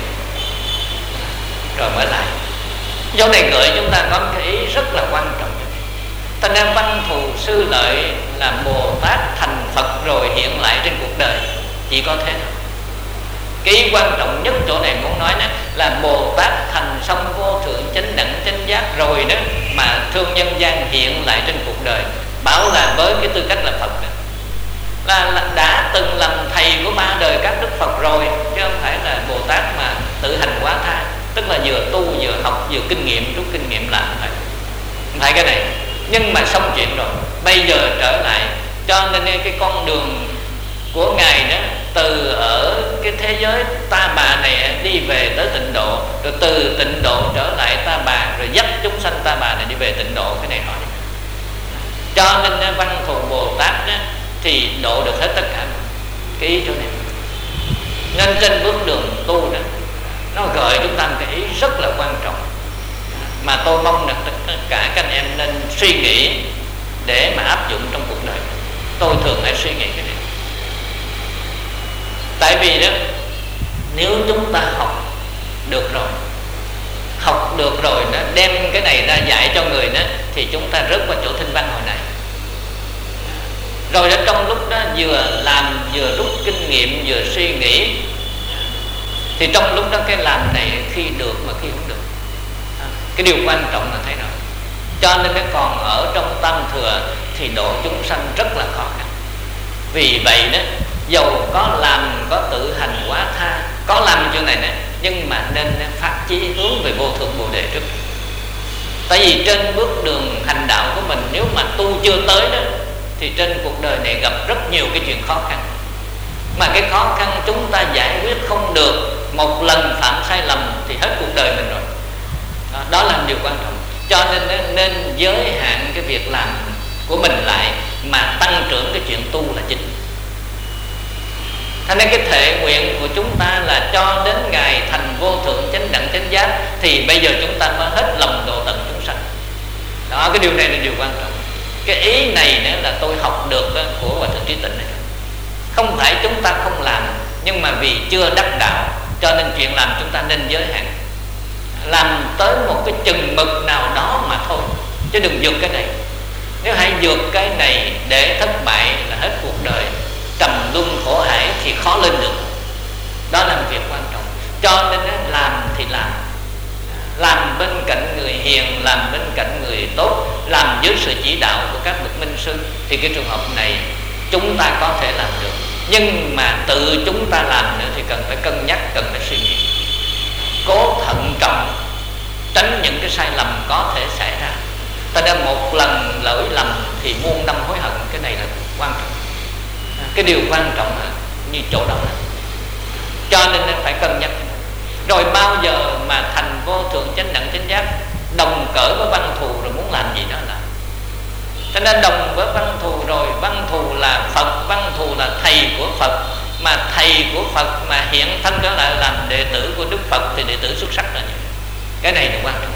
Rồi mới lại. Chỗ này gợi chúng ta có cái ý rất là quan trọng. Thành ra Văn Thù Sư Lợi là Bồ Tát thành Phật rồi hiện lại trên cuộc đời, chỉ có thế thôi. Cái ý quan trọng nhất chỗ này muốn nói này là Bồ Tát thành xong vô thượng chánh đẳng chánh giác rồi đó, mà thương nhân gian hiện lại trên cuộc đời, bảo là với cái tư cách là Phật đó. Là, là đã từng làm thầy của ba đời các Đức Phật rồi, chứ không phải là Bồ Tát mà tự hành quá tha, tức là vừa tu vừa học vừa kinh nghiệm, rút kinh nghiệm làm phải. Không phải cái này. Nhưng mà xong chuyện rồi, bây giờ trở lại. Cho nên cái con đường của Ngài đó, từ ở cái thế giới Ta Bà này đi về tới Tịnh Độ, rồi từ Tịnh Độ trở lại Ta Bà, rồi dắt chúng sanh Ta Bà này đi về Tịnh Độ. Cái này hỏi. Cho nên Văn Thù Bồ Tát đó, thì độ được hết tất cả. Cái ý chỗ này. Nên trên bước đường tu đó, nó gợi chúng ta một cái ý rất là quan trọng, mà tôi mong rằng tất cả các anh em nên suy nghĩ để mà áp dụng trong cuộc đời. Tôi thường hay suy nghĩ cái này. Tại vì đó, nếu chúng ta học được rồi, học được rồi đó, đem cái này ra dạy cho người đó, thì chúng ta rớt vào chỗ Thinh Văn hồi này. Rồi ở trong lúc đó vừa làm vừa rút kinh nghiệm, vừa suy nghĩ, thì trong lúc đó cái làm này khi được mà khi không được. Cái điều quan trọng là thấy đó. Cho nên cái còn ở trong tam thừa thì độ chúng sanh rất là khó khăn. Vì vậy đó, dầu có làm, có tự hành quá tha, có làm chuyện này nè, nhưng mà nên phát chí hướng về vô thượng bồ đề trước. Tại vì trên bước đường hành đạo của mình, nếu mà tu chưa tới đó, thì trên cuộc đời này gặp rất nhiều cái chuyện khó khăn. Mà cái khó khăn chúng ta giải quyết không được, một lần phạm sai lầm thì hết cuộc đời mình rồi. Đó, đó là điều quan trọng. Cho nên nên giới hạn cái việc làm của mình lại, mà tăng trưởng cái chuyện tu là chính. Thế nên cái thệ nguyện của chúng ta là cho đến ngày thành vô thượng chánh đẳng chánh giác, thì bây giờ chúng ta mới hết lòng độ tận chúng sanh. Đó, cái điều này là điều quan trọng. Cái ý này nữa là tôi học được của Hòa Thượng Trí Tịnh này. Không phải chúng ta không làm, nhưng mà vì chưa đắc đạo, cho nên chuyện làm chúng ta nên giới hạn, làm tới một cái chừng mực nào đó mà thôi, chứ đừng vượt cái này. Nếu hãy vượt cái này để thất bại là hết cuộc đời, trầm luân khổ hải thì khó lên được. Đó là một việc quan trọng. Cho nên làm thì làm, làm bên cạnh người hiền, làm bên cạnh người tốt, làm dưới sự chỉ đạo của các bậc minh sư, thì cái trường hợp này chúng ta có thể làm được. Nhưng mà tự chúng ta làm nữa thì cần phải cân nhắc, cần phải suy nghĩ, cố thận trọng, tránh những cái sai lầm có thể xảy ra. Ta đã một lần lỗi lầm thì muôn năm hối hận. Cái này là quan trọng. Cái điều quan trọng là như chỗ đó là. Cho nên phải cân nhắc. Rồi bao giờ mà thành vô thượng chánh đẳng chánh giác, đồng cỡ với văn thù rồi muốn làm gì đó làm. Cho nên đồng với văn thù rồi, văn thù là Phật, văn thù là thầy của Phật, mà thầy của Phật mà hiện thân trở lại làm đệ tử của Đức Phật thì đệ tử xuất sắc là như. Cái này là quan trọng.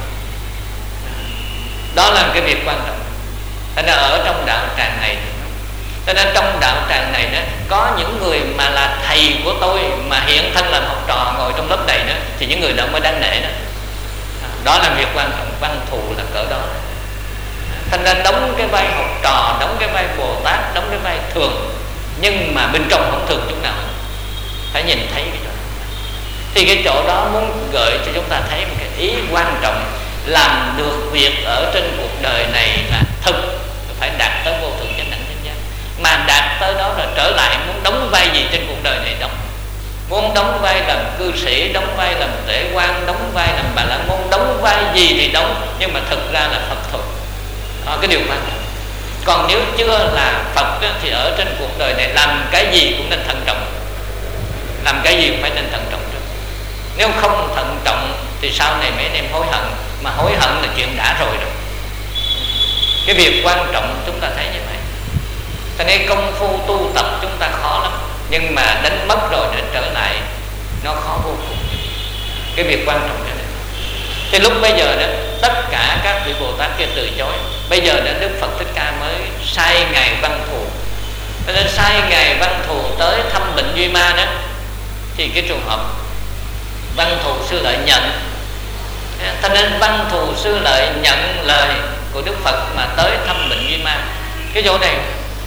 Đó là cái việc quan trọng. Cho nên ở trong đạo tràng này, cho nên trong đạo tràng này đó, có những người mà là thầy của tôi mà hiện thân làm học trò ngồi trong lớp này đó, thì những người đó mới đáng nể đó. Đó là việc quan trọng. Văn thù là cỡ đó. Thành ra đóng cái vai học trò, đóng cái vai Bồ Tát, đóng cái vai thường, nhưng mà bên trong không thường chút nào. Phải nhìn thấy cái chỗ đó. Thì cái chỗ đó muốn gợi cho chúng ta thấy một cái ý quan trọng. Làm được việc ở trên cuộc đời này là thực, phải đạt tới vô thượng chánh đẳng chánh giác. Mà đạt tới đó rồi trở lại muốn đóng vai gì trên cuộc đời này đóng. Muốn đóng vai làm cư sĩ, đóng vai làm tể quan, đóng vai làm bà la môn, đóng vai gì thì đóng, nhưng mà thực ra là Phật thôi. Đó, cái điều quan trọng. Còn nếu chưa là Phật đó, thì ở trên cuộc đời này làm cái gì cũng nên thận trọng. Làm cái gì cũng phải nên thận trọng trước. Nếu không thận trọng thì sau này mấy anh em hối hận. Mà hối hận là chuyện đã rồi rồi. Cái việc quan trọng chúng ta thấy như vậy. Cho nên công phu tu tập chúng ta khó lắm, nhưng mà đánh mất rồi để trở lại nó khó vô cùng. Cái việc quan trọng là này. Thì lúc bây giờ đó, tất cả các vị Bồ Tát kia từ chối. Bây giờ đến Đức Phật Thích Ca mới sai Ngài Văn Thù. Cho nên sai Ngài Văn Thù tới thăm Bệnh Duy Ma đó, thì cái trường hợp Văn Thù Sư Lợi nhận. Cho nên Văn Thù Sư Lợi nhận lời của Đức Phật mà tới thăm Bệnh Duy Ma. Cái chỗ này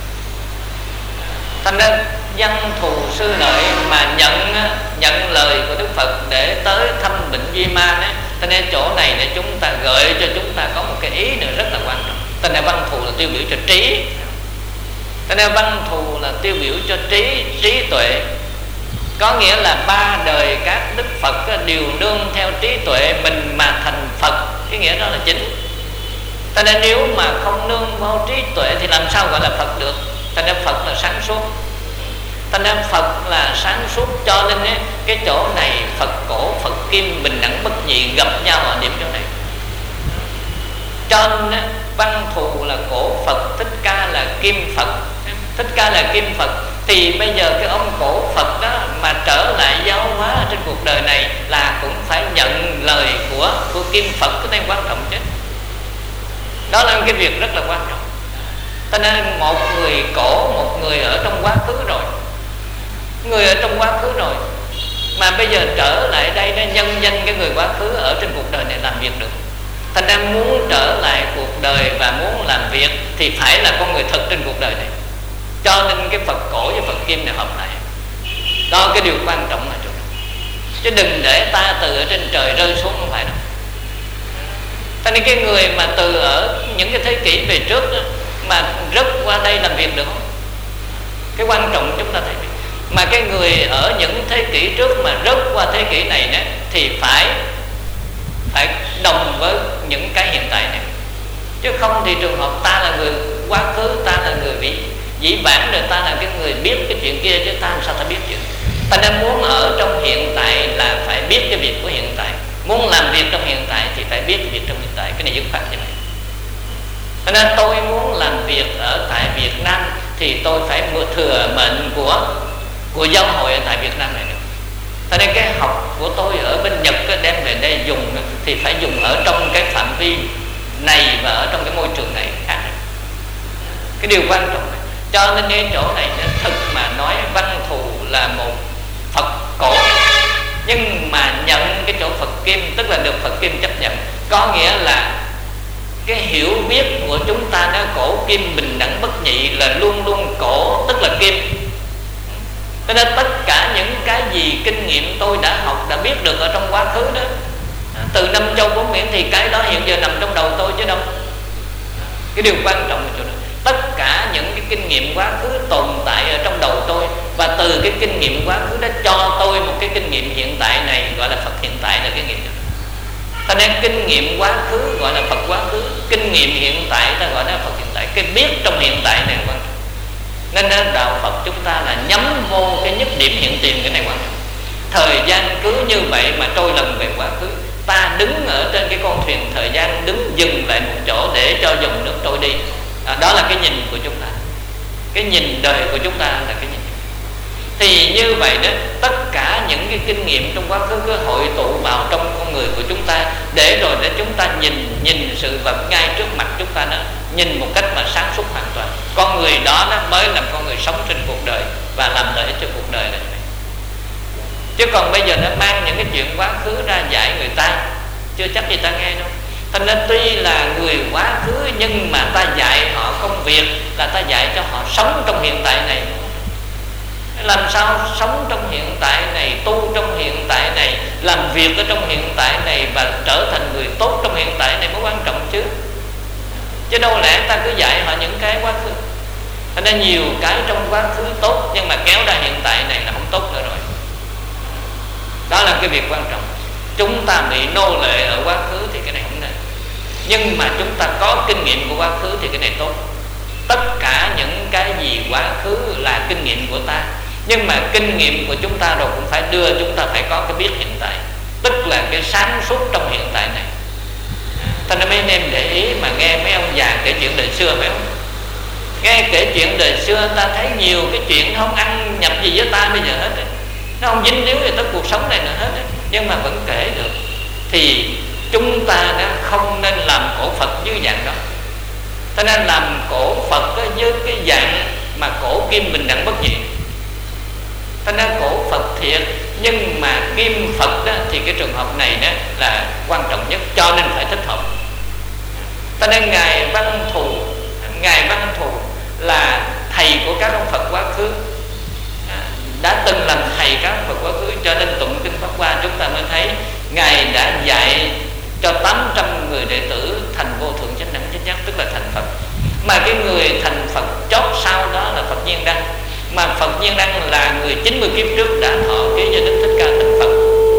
thành ra Văn Thù Sư Lợi mà nhận nhận lời của Đức Phật để tới thăm Bệnh Duy Ma đó. Cho nên chỗ này để chúng ta gợi cho chúng ta có một cái ý nữa rất là quan trọng. Cho nên Văn Thù là tiêu biểu cho trí. Cho nên Văn Thù là tiêu biểu cho trí, trí tuệ. Có nghĩa là ba đời các Đức Phật đều nương theo trí tuệ mình mà thành Phật. Cái nghĩa đó là chính. Cho nên nếu mà không nương vào trí tuệ thì làm sao gọi là Phật được. Cho nên Phật là sáng suốt. Cho nên Phật là sáng suốt. Cho nên ấy, cái chỗ này Phật cổ, Phật kim, bình đẳng bất nhị gặp nhau ở điểm chỗ này. Cho nên Văn Thù là cổ Phật, Thích Ca là kim Phật. Thích Ca là kim Phật. Thì bây giờ cái ông cổ Phật đó mà trở lại giáo hóa trên cuộc đời này là cũng phải nhận lời của, của kim Phật. Cái này quan trọng chứ. Đó là cái việc rất là quan trọng. Cho nên một người cổ, một người ở trong quá khứ rồi, người ở trong quá khứ rồi, mà bây giờ trở lại đây nó nhân danh cái người quá khứ ở trên cuộc đời này làm việc được. Thành ra muốn trở lại cuộc đời và muốn làm việc thì phải là con người thật trên cuộc đời này. Cho nên cái Phật cổ với Phật kim này hợp lại. Đó cái điều quan trọng là chỗ đó. Chứ đừng để ta từ ở trên trời rơi xuống, không phải đâu. Cho nên cái người mà từ ở những cái thế kỷ về trước đó, mà rớt qua đây làm việc được không? Cái quan trọng chúng ta thấy. Mà cái người ở những thế kỷ trước mà rớt qua thế kỷ này đó, thì phải phải đồng với những cái hiện tại này. Chứ không thì trường hợp ta là người quá khứ, ta là người vĩ dĩ vãng, rồi ta là cái người biết cái chuyện kia, chứ ta làm sao ta biết chuyện. Ta đang muốn ở trong hiện tại là phải biết cái việc của hiện tại. Muốn làm việc trong hiện tại thì phải biết cái việc trong hiện tại. Cái này dứt khoát như vậy. Cho nên tôi muốn làm việc ở tại Việt Nam thì tôi phải thừa mệnh của của giáo hội ở tại Việt Nam này nữa. Cho nên cái học của tôi ở bên Nhật đem về đây dùng thì phải dùng ở trong cái phạm vi này và ở trong cái môi trường này khác. Cái điều quan trọng. Cho nên cái chỗ này thực mà nói Văn Thù là một Phật cổ, nhưng mà nhận cái chỗ Phật kim, tức là được Phật kim chấp nhận. Có nghĩa là cái hiểu biết của chúng ta nó cổ kim bình đẳng bất nhị, là luôn luôn cổ tức là kim. Cho nên tất cả những cái gì kinh nghiệm tôi đã học, đã biết được ở trong quá khứ đó, từ năm châu bốn biển, thì cái đó hiện giờ nằm trong đầu tôi chứ đâu. Cái điều quan trọng là chỗ đó. Tất cả những cái kinh nghiệm quá khứ tồn tại ở trong đầu tôi, và từ cái kinh nghiệm quá khứ đó cho tôi một cái kinh nghiệm hiện tại này, gọi là Phật hiện tại là cái nghiệm đó. Cho nên kinh nghiệm quá khứ gọi là Phật quá khứ, kinh nghiệm hiện tại ta gọi là Phật hiện tại. Cái biết trong hiện tại này quan trọng. Nên đạo Phật chúng ta là nhắm vô cái nhất điểm hiện tiền, cái này quan trọng. Thời gian cứ như vậy mà trôi lần về quá khứ. Ta đứng ở trên cái con thuyền thời gian, đứng dừng lại một chỗ để cho dòng nước trôi đi. À, đó là cái nhìn của chúng ta. Cái nhìn đời của chúng ta là cái nhìn. Thì như vậy đó, tất cả những cái kinh nghiệm trong quá khứ cứ hội tụ vào trong con người của chúng ta, để rồi để chúng ta nhìn nhìn sự vật ngay trước mặt chúng ta đó, nhìn một cách mà sáng suốt hoàn toàn. Con người đó, đó mới là con người sống trên cuộc đời và làm lợi cho cuộc đời này. Chứ còn bây giờ nó mang những cái chuyện quá khứ ra dạy người ta, chưa chắc gì ta nghe đâu. Thành nên tuy là người quá khứ, nhưng mà ta dạy họ công việc là ta dạy cho họ sống trong hiện tại này. Làm sao sống trong hiện tại này, tu trong hiện tại này, làm việc ở trong hiện tại này và trở thành người tốt trong hiện tại này mới quan trọng chứ. Chứ đâu lẽ ta cứ dạy họ những cái quá khứ. Thành nên nhiều cái trong quá khứ tốt, nhưng mà kéo ra hiện tại này là không tốt nữa rồi. Đó là cái việc quan trọng. Chúng ta bị nô lệ ở quá khứ thì cái này không nên. Nhưng mà chúng ta có kinh nghiệm của quá khứ thì cái này tốt. Tất cả những cái gì quá khứ là kinh nghiệm của ta, nhưng mà kinh nghiệm của chúng ta rồi cũng phải đưa chúng ta phải có cái biết hiện tại, tức là cái sáng suốt trong hiện tại này. Thành ra mấy anh em để ý mà nghe mấy ông già kể chuyện đời xưa, phải không? Nghe kể chuyện đời xưa ta thấy nhiều cái chuyện nó không ăn nhập gì với ta bây giờ hết ấy. Nó không dính líu gì tới cuộc sống này nữa hết ấy. Nhưng mà vẫn kể được. Thì chúng ta đã không nên làm cổ Phật như dạng đó. Cho nên làm cổ Phật với cái dạng mà cổ kim bình đẳng bất nhị. Cho nên cổ Phật thiệt, nhưng mà kim Phật đó, thì cái trường hợp này đó là quan trọng nhất, cho nên phải thích hợp. Cho nên Ngài Văn Thù, Ngài Văn Thù là thầy của các ông Phật quá khứ, đã từng làm thầy các ông Phật quá khứ. Cho nên tụng kinh Pháp Hoa chúng ta mới thấy Ngài đã dạy cho tám trăm người đệ tử thành vô thượng chánh đẳng chánh giác, tức là thành Phật. Mà cái người thành Phật chót sau đó là Phật Nhiên Đăng. Mà Phật Nhiên Đăng là người chín mươi kiếp trước đã thọ ký cho Đức Thích Ca thành Phật.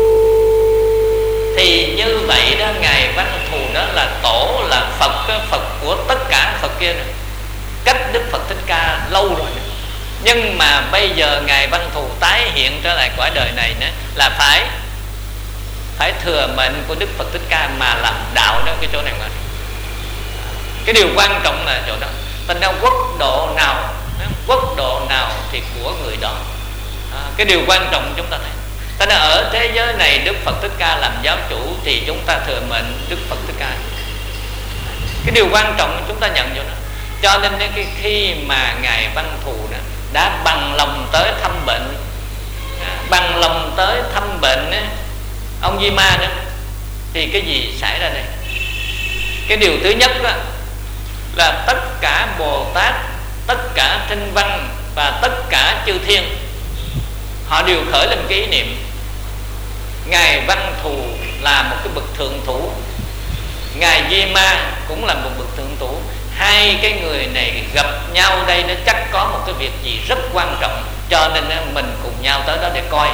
Thì như vậy đó, Ngài Văn Thù đó là tổ, là Phật, Phật của tất cả Phật kia này, cách Đức Phật Thích Ca lâu rồi. Nhưng mà bây giờ Ngài Văn Thù tái hiện trở lại cõi đời này nữa, là phải phải thừa mệnh của Đức Phật Thích Ca mà làm đạo đó. Cái chỗ này mà cái điều quan trọng là chỗ đó. Thành ra quốc độ nào, quốc độ nào thì của người đó. À, cái điều quan trọng chúng ta thấy. Thành ra ở thế giới này Đức Phật Thích Ca làm giáo chủ thì chúng ta thừa mệnh Đức Phật Thích Ca. Cái điều quan trọng chúng ta nhận vô đó. Cho nên cái khi mà Ngài Văn Thù đó đã bằng lòng tới thăm bệnh, à, bằng lòng tới thăm bệnh ấy, ông Di Ma đó, thì cái gì xảy ra đây? Cái điều thứ nhất đó là tất cả Bồ Tát, tất cả Thinh Văn và tất cả chư thiên họ đều khởi lên cái ý niệm ngài Văn Thù là một cái bậc thượng thủ, ngài Di Ma cũng là một bậc thượng thủ. Hai cái người này gặp nhau đây nó chắc có một cái việc gì rất quan trọng, cho nên mình cùng nhau tới đó để coi.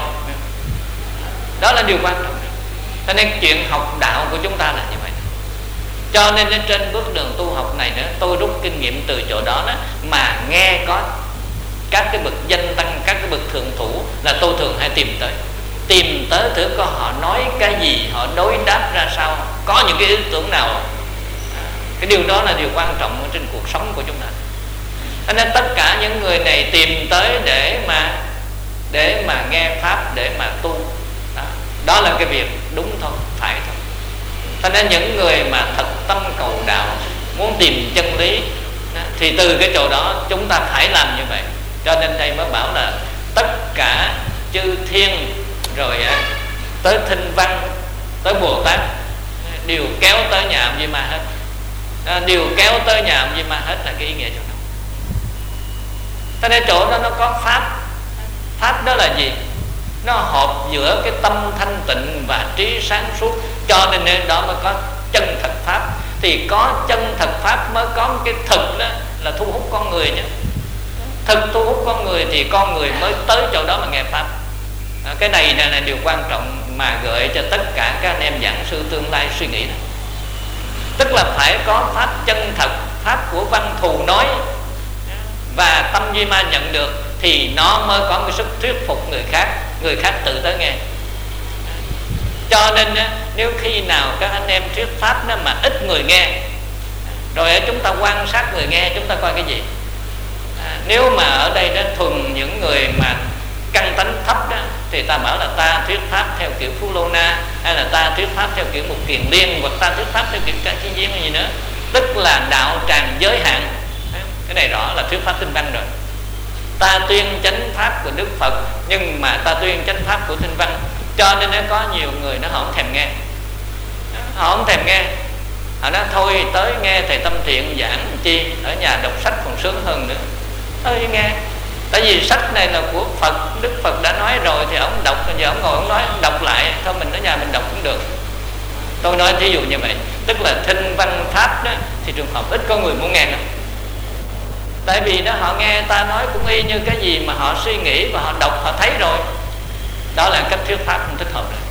Đó là điều quan trọng. Cho nên chuyện học đạo của chúng ta là như vậy. Cho nên trên bước đường tu học này nữa, tôi rút kinh nghiệm từ chỗ đó, đó mà nghe có các cái bậc danh tăng, các cái bậc thượng thủ là tôi thường hay tìm tới. Tìm tới thử có họ nói cái gì, họ đối đáp ra sao, có những cái ý tưởng nào. Cái điều đó là điều quan trọng trên cuộc sống của chúng ta. Cho nên tất cả những người này tìm tới để mà để mà nghe pháp, để mà tu. Đó, đó là cái việc đúng thôi, phải thôi. Cho nên những người mà thật tâm cầu đạo, muốn tìm chân lý, thì từ cái chỗ đó chúng ta phải làm như vậy. Cho nên đây mới bảo là tất cả chư thiên rồi tới Thinh Văn, tới Bồ Tát đều kéo tới nhà ông Di Ma hết. À, đều kéo tới nhà ông Di Ma hết là cái ý nghĩa chỗ đó. Cho nên chỗ đó nó có pháp. Pháp đó là gì? Nó hợp giữa cái tâm thanh tịnh và trí sáng suốt, cho nên nơi đó mới có chân thật pháp. Thì có chân thật pháp mới có cái thực đó là thu hút con người nhé. Thực thu hút con người thì con người mới tới chỗ đó mà nghe pháp. À, cái này là, là điều quan trọng mà gợi cho tất cả các anh em giảng sư tương lai suy nghĩ đó. Tức là phải có pháp chân thật, pháp của Văn Thù nói và tâm Di Ma nhận được, thì nó mới có cái sức thuyết phục người khác, người khác tự tới nghe. Cho nên nếu khi nào các anh em thuyết pháp đó mà ít người nghe, rồi chúng ta quan sát người nghe, chúng ta coi cái gì? À, nếu mà ở đây đó thuần những người mà căn tánh thấp đó, thì ta bảo là ta thuyết pháp theo kiểu Phú Lô Na, hay là ta thuyết pháp theo kiểu Một Kiền Liên, hoặc ta thuyết pháp theo kiểu Cả Chi Viên hay gì nữa. Tức là đạo tràng giới hạn. Cái này rõ là thuyết pháp Tinh Văn rồi. Ta tuyên chánh pháp của Đức Phật, nhưng mà ta tuyên chánh pháp của Tinh Văn. Cho nên nó có nhiều người nó không thèm nghe. Họ không thèm nghe. Họ nói thôi tới nghe thầy Tâm Thiện giảng chi, ở nhà đọc sách còn sướng hơn nữa. Thôi nghe. Tại vì sách này là của Phật, Đức Phật đã nói rồi thì ông đọc, giờ ông ngồi ông nói ông đọc lại, thôi mình ở nhà mình đọc cũng được. Tôi nói thí dụ như vậy. Tức là Thinh Văn pháp đó thì trường hợp ít có người muốn nghe nữa. Tại vì đó họ nghe ta nói cũng y như cái gì mà họ suy nghĩ và họ đọc, họ thấy rồi. Đó là cách thuyết pháp không thích hợp rồi.